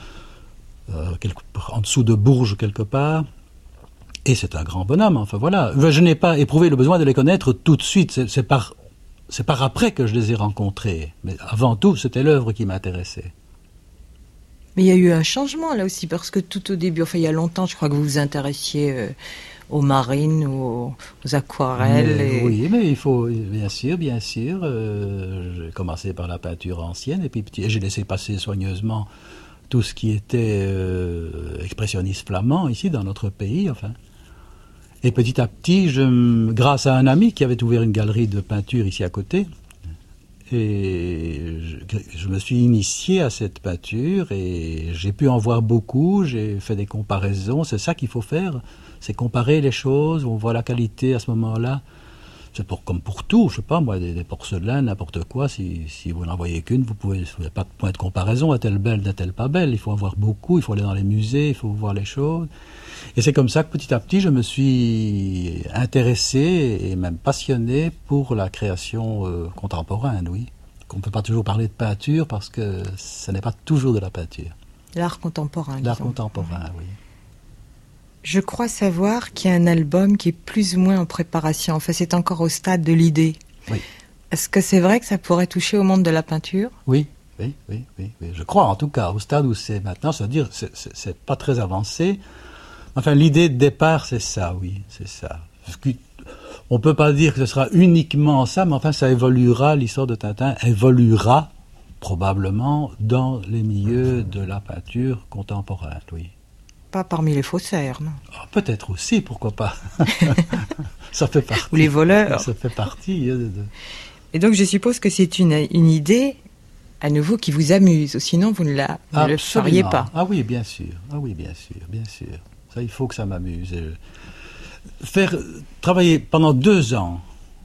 en dessous de Bourges, quelque part. Et c'est un grand bonhomme, enfin voilà. Je n'ai pas éprouvé le besoin de les connaître tout de suite. C'est par après que je les ai rencontrés. Mais avant tout, c'était l'œuvre qui m'intéressait. Mais il y a eu un changement là aussi, parce que tout au début, enfin il y a longtemps, je crois que vous vous intéressiez aux marines, aux aquarelles. Oui, mais il faut, bien sûr. J'ai commencé par la peinture ancienne, et puis j'ai laissé passer soigneusement tout ce qui était expressionniste flamand ici dans notre pays, enfin. Et petit à petit, grâce à un ami qui avait ouvert une galerie de peinture ici à côté, et je me suis initié à cette peinture et j'ai pu en voir beaucoup, j'ai fait des comparaisons, c'est ça qu'il faut faire, c'est comparer les choses, on voit la qualité à ce moment-là. C'est comme pour tout, je sais pas moi, des porcelaines, n'importe quoi, si vous n'en voyez qu'une, vous n'avez pas de point de comparaison, est-elle belle, n'est-elle pas belle, il faut en voir beaucoup, il faut aller dans les musées, il faut voir les choses. Et c'est comme ça que petit à petit je me suis intéressé et même passionné pour la création contemporaine, oui. On ne peut pas toujours parler de peinture parce que ce n'est pas toujours de la peinture. L'art contemporain. L'art contemporain, oui. Je crois savoir qu'il y a un album qui est plus ou moins en préparation. Enfin, c'est encore au stade de l'idée. Oui. Est-ce que c'est vrai que ça pourrait toucher au monde de la peinture ? Oui. Je crois en tout cas, au stade où c'est maintenant, c'est-à-dire c'est pas très avancé. Enfin, l'idée de départ, c'est ça, oui, c'est ça. On ne peut pas dire que ce sera uniquement ça, mais enfin, ça évoluera, l'histoire de Tintin évoluera probablement dans les milieux de la peinture contemporaine, oui. Pas parmi les faussaires, non ? Peut-être aussi, pourquoi pas. Ça fait partie. Ou les voleurs. Ça fait partie. Et donc, je suppose que c'est une idée, à nouveau, qui vous amuse, ou sinon vous ne le feriez pas. Ah oui, bien sûr. Ça, il faut que ça m'amuse. Travailler pendant 2 ans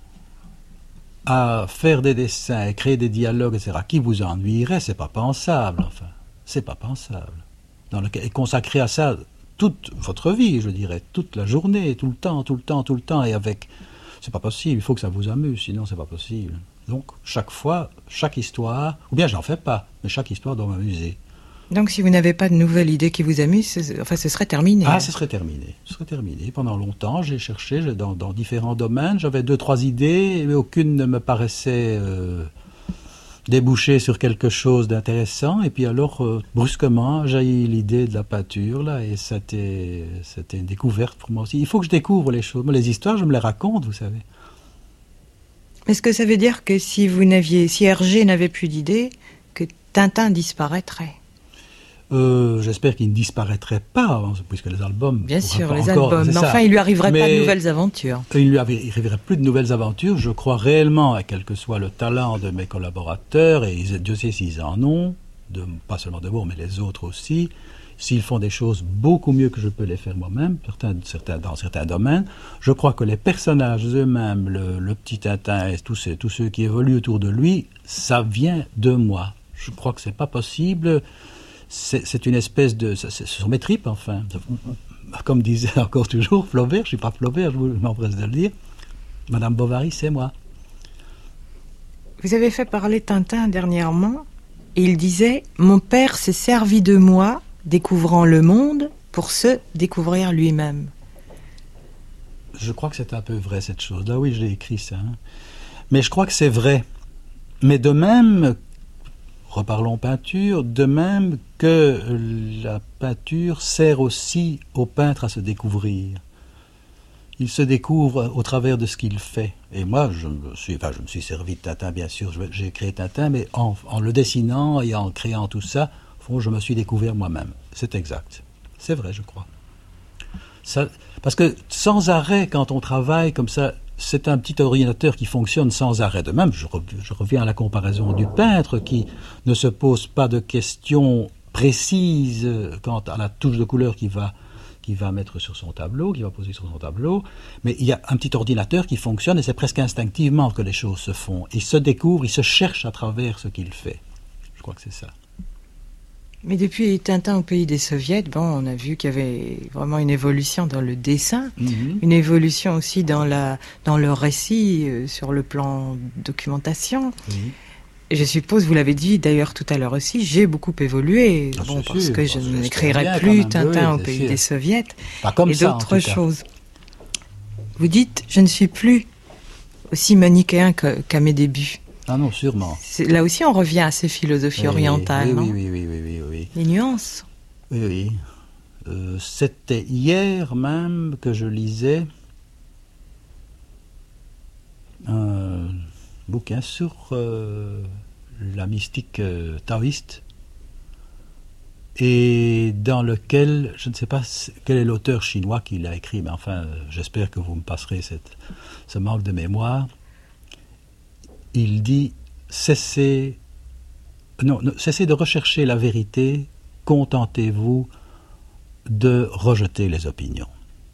à faire des dessins et créer des dialogues, etc., qui vous ennuierait, c'est pas pensable, enfin. C'est pas pensable. Et consacrer à ça toute votre vie, je dirais, toute la journée, tout le temps, et avec... C'est pas possible, il faut que ça vous amuse, sinon c'est pas possible. Donc, chaque fois, chaque histoire, ou bien j'en fais pas, mais chaque histoire doit m'amuser. Donc, si vous n'avez pas de nouvelle idée qui vous amuse, ce serait terminé. Ah, ce serait terminé. Pendant longtemps, j'ai cherché dans différents domaines. J'avais 2-3 idées, mais aucune ne me paraissait déboucher sur quelque chose d'intéressant, et puis alors, brusquement, jaillit l'idée de la peinture, là, et c'était une découverte pour moi aussi. Il faut que je découvre les choses. Moi, les histoires, je me les raconte, vous savez. Est-ce que ça veut dire que si Hergé n'avait plus d'idées, que Tintin disparaîtrait? J'espère qu'il ne disparaîtrait pas, hein, puisque les albums... Bien sûr, les albums. Mais enfin, il lui arriverait pas de nouvelles aventures. Il lui arriverait plus de nouvelles aventures. Je crois réellement, quel que soit le talent de mes collaborateurs, et Dieu sait s'ils en ont, pas seulement de Bourg, mais les autres aussi, s'ils font des choses beaucoup mieux que je peux les faire moi-même, dans certains domaines, je crois que les personnages eux-mêmes, le petit Tintin et tous ceux qui évoluent autour de lui, ça vient de moi. Je crois que c'est pas possible... C'est une espèce de... Ce sont mes tripes, enfin. Comme disait encore toujours Flaubert, je ne suis pas Flaubert, je m'empresse de le dire. Madame Bovary, c'est moi. Vous avez fait parler Tintin dernièrement, et il disait « Mon père s'est servi de moi, découvrant le monde, pour se découvrir lui-même. » Je crois que c'est un peu vrai, cette chose-là. Oui, je l'ai écrit, ça. Hein. Mais je crois que c'est vrai. Mais de même... Reparlons peinture, de même que la peinture sert aussi au peintre à se découvrir. Il se découvre au travers de ce qu'il fait. Et moi, je me suis servi de Tintin, bien sûr, j'ai créé Tintin, mais en le dessinant et en créant tout ça, au fond, je me suis découvert moi-même. C'est exact. C'est vrai, je crois. Ça, parce que sans arrêt, quand on travaille comme ça, c'est un petit ordinateur qui fonctionne sans arrêt. De même, je reviens à la comparaison du peintre qui ne se pose pas de questions précises quant à la touche de couleur qu'il va mettre sur son tableau, qu'il va poser sur son tableau. Mais il y a un petit ordinateur qui fonctionne et c'est presque instinctivement que les choses se font. Il se découvre, il se cherche à travers ce qu'il fait. Je crois que c'est ça. Mais depuis Tintin au pays des Soviets, on a vu qu'il y avait vraiment une évolution dans le dessin, une évolution aussi dans le récit, sur le plan documentation. Et je suppose, vous l'avez dit d'ailleurs tout à l'heure aussi, j'ai beaucoup évolué, parce que je n'écrirai plus Tintin au pays des Soviets et d'autres choses. Vous dites, je ne suis plus aussi manichéen qu'à mes débuts. Ah non, sûrement. Là aussi, on revient à ces philosophies orientales, non ? Oui. Les nuances. Oui. C'était hier même que je lisais un bouquin sur la mystique taoïste et dans lequel, je ne sais pas quel est l'auteur chinois qui l'a écrit, mais enfin, j'espère que vous me passerez ce manque de mémoire. Il dit cessez de rechercher la vérité, contentez-vous de rejeter les opinions.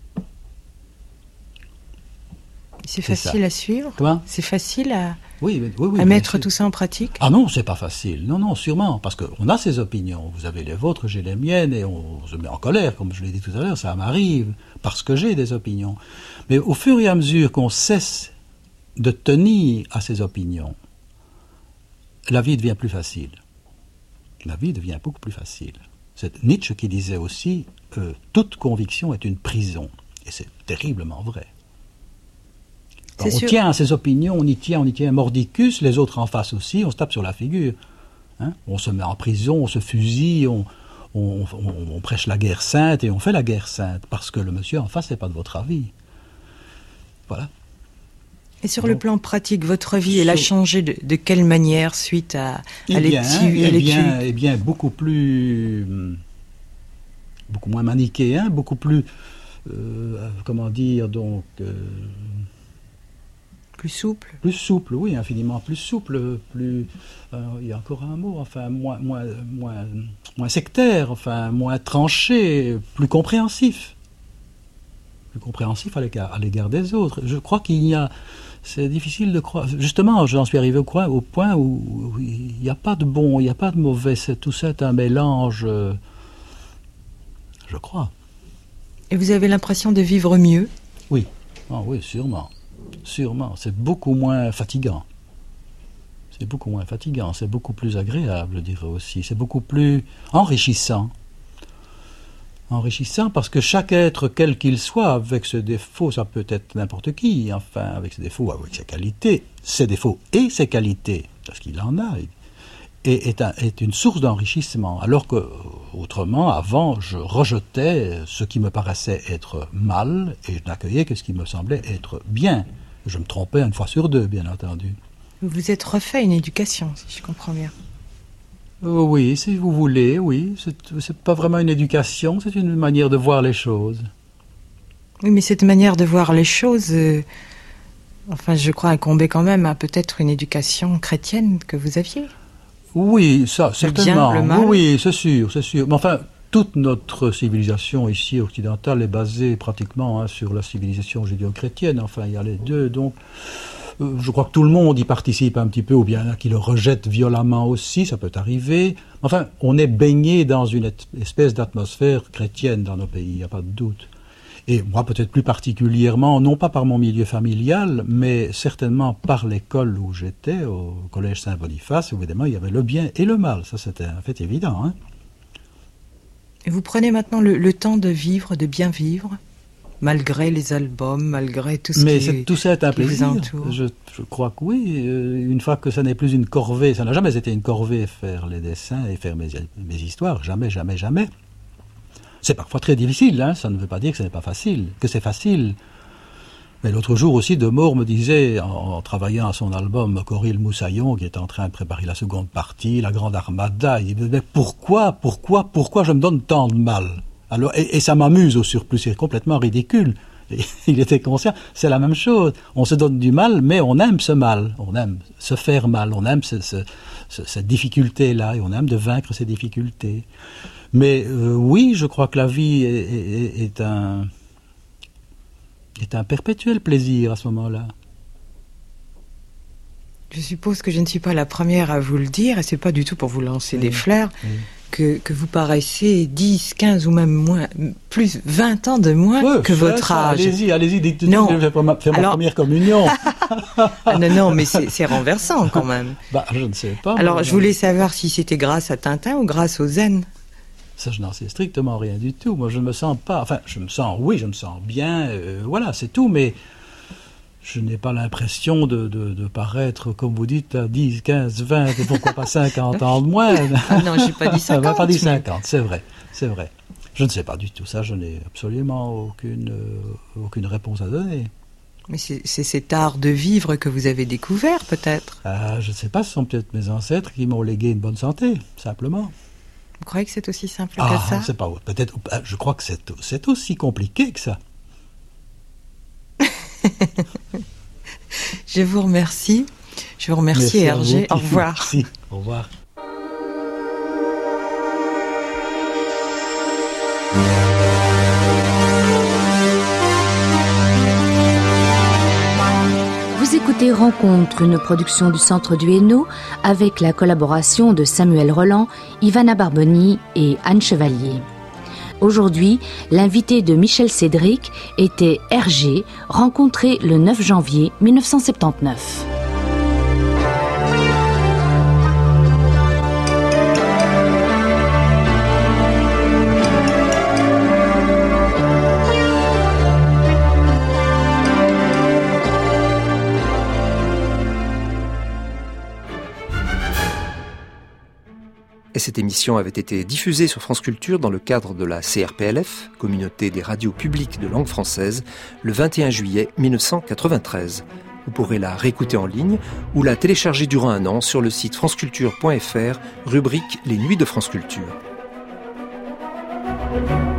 C'est facile à suivre. Comment ? C'est facile à à mettre tout ça en pratique. Ah non, c'est pas facile. Non, sûrement, parce qu'on a ses opinions. Vous avez les vôtres, j'ai les miennes, et on se met en colère, comme je l'ai dit tout à l'heure, ça m'arrive, parce que j'ai des opinions. Mais au fur et à mesure qu'on cesse de tenir à ses opinions, la vie devient plus facile. La vie devient beaucoup plus facile. C'est Nietzsche qui disait aussi toute conviction est une prison. Et c'est terriblement vrai. On tient à ses opinions, on y tient mordicus, les autres en face aussi, on se tape sur la figure. Hein, on se met en prison, on se fusille, on prêche la guerre sainte et on fait la guerre sainte parce que le monsieur en face n'est pas de votre avis. Voilà. Et sur le plan pratique, votre vie, elle a changé de quelle manière suite à l'étude ? Eh bien, beaucoup moins manichéen, beaucoup plus, plus souple. Plus souple, oui, infiniment plus souple, plus, il y a encore un mot, enfin, moins sectaire, enfin, moins tranché, plus compréhensif. Plus compréhensif à l'égard des autres. Je crois c'est difficile de croire. Justement, j'en suis arrivé au point où il n'y a pas de bon, il n'y a pas de mauvais. Tout ça est un mélange, je crois. Et vous avez l'impression de vivre mieux ? Oui, oui, sûrement. Sûrement. C'est beaucoup moins fatigant. C'est beaucoup plus agréable, je dirais aussi. C'est beaucoup plus enrichissant. Parce que chaque être, quel qu'il soit, avec ses défauts, ça peut être n'importe qui, enfin, avec ses défauts, avec ses qualités, ses défauts et ses qualités, parce qu'il en a, est une source d'enrichissement, alors que autrement, avant, je rejetais ce qui me paraissait être mal et je n'accueillais que ce qui me semblait être bien. Je me trompais une fois sur deux, bien entendu. Vous vous êtes refait une éducation, si je comprends bien. Oui, si vous voulez, oui. C'est pas vraiment une éducation, c'est une manière de voir les choses. Oui, mais cette manière de voir les choses, je crois incombait quand même à peut-être une éducation chrétienne que vous aviez. Oui, ça, certainement. Le bien, le mal. Oui, c'est sûr. Mais enfin, toute notre civilisation ici occidentale est basée pratiquement sur la civilisation judéo-chrétienne. Enfin, il y a les deux, donc je crois que tout le monde y participe un petit peu, ou bien qui le rejette violemment aussi, ça peut arriver. Enfin, on est baigné dans une espèce d'atmosphère chrétienne dans nos pays, il n'y a pas de doute. Et moi, peut-être plus particulièrement, non pas par mon milieu familial, mais certainement par l'école où j'étais, au collège Saint-Boniface, où évidemment il y avait le bien et le mal. Ça, c'était un fait évident. Hein. Et vous prenez maintenant le temps de vivre, de bien vivre, malgré les albums, malgré tout ce tout ça est un plaisir. Entoure. Je crois que oui. Une fois que ça n'est plus une corvée, ça n'a jamais été une corvée faire les dessins et faire mes histoires. Jamais, jamais, jamais. C'est parfois très difficile, hein. Ça ne veut pas dire que ce n'est pas facile, que c'est facile. Mais l'autre jour aussi, Demore me disait, en travaillant à son album Coril Moussaillon, qui est en train de préparer la seconde partie, la Grande Armada, il me disait, pourquoi je me donne tant de mal? Alors, et ça m'amuse au surplus, c'est complètement ridicule. Et il était conscient, c'est la même chose. On se donne du mal, mais on aime ce mal, on aime se faire mal, on aime cette difficulté-là, et on aime de vaincre ces difficultés. Mais oui, je crois que la vie est un perpétuel plaisir à ce moment-là. Je suppose que je ne suis pas la première à vous le dire, et c'est pas du tout pour vous lancer des fleurs, que vous paraissez 10, 15 ou même moins, plus 20 ans de moins que votre âge. Allez-y, dites-nous, je vais faire ma première communion. Non, mais c'est renversant quand même. Je ne sais pas. Alors, je voulais savoir si c'était grâce à Tintin ou grâce au zen. Ça, je n'en sais strictement rien du tout. Moi, je ne me sens pas... Enfin, je me sens bien, voilà, c'est tout, mais je n'ai pas l'impression de paraître, comme vous dites, à 10, 15, 20, et pourquoi pas 50 ans de moins. Ah non, je n'ai pas dit 50. On n'a pas dit 50, c'est vrai. Je ne sais pas du tout ça, je n'ai absolument aucune réponse à donner. Mais c'est cet art de vivre que vous avez découvert, peut-être. Je ne sais pas, ce sont peut-être mes ancêtres qui m'ont légué une bonne santé, simplement. Vous croyez que c'est aussi simple que ça? C'est pas peut-être. Je crois que c'est aussi compliqué que ça. Je vous remercie. Je vous remercie, Hergé. Au revoir. Merci. Au revoir. Vous écoutez Rencontre, une production du Centre du Hainaut avec la collaboration de Samuel Roland, Ivana Barboni et Anne Chevalier. Aujourd'hui, l'invité de Michel Cédric était Hergé, rencontré le 9 janvier 1979. Et cette émission avait été diffusée sur France Culture dans le cadre de la CRPLF, Communauté des radios publiques de langue française, le 21 juillet 1993. Vous pourrez la réécouter en ligne ou la télécharger durant un an sur le site franceculture.fr, rubrique Les Nuits de France Culture.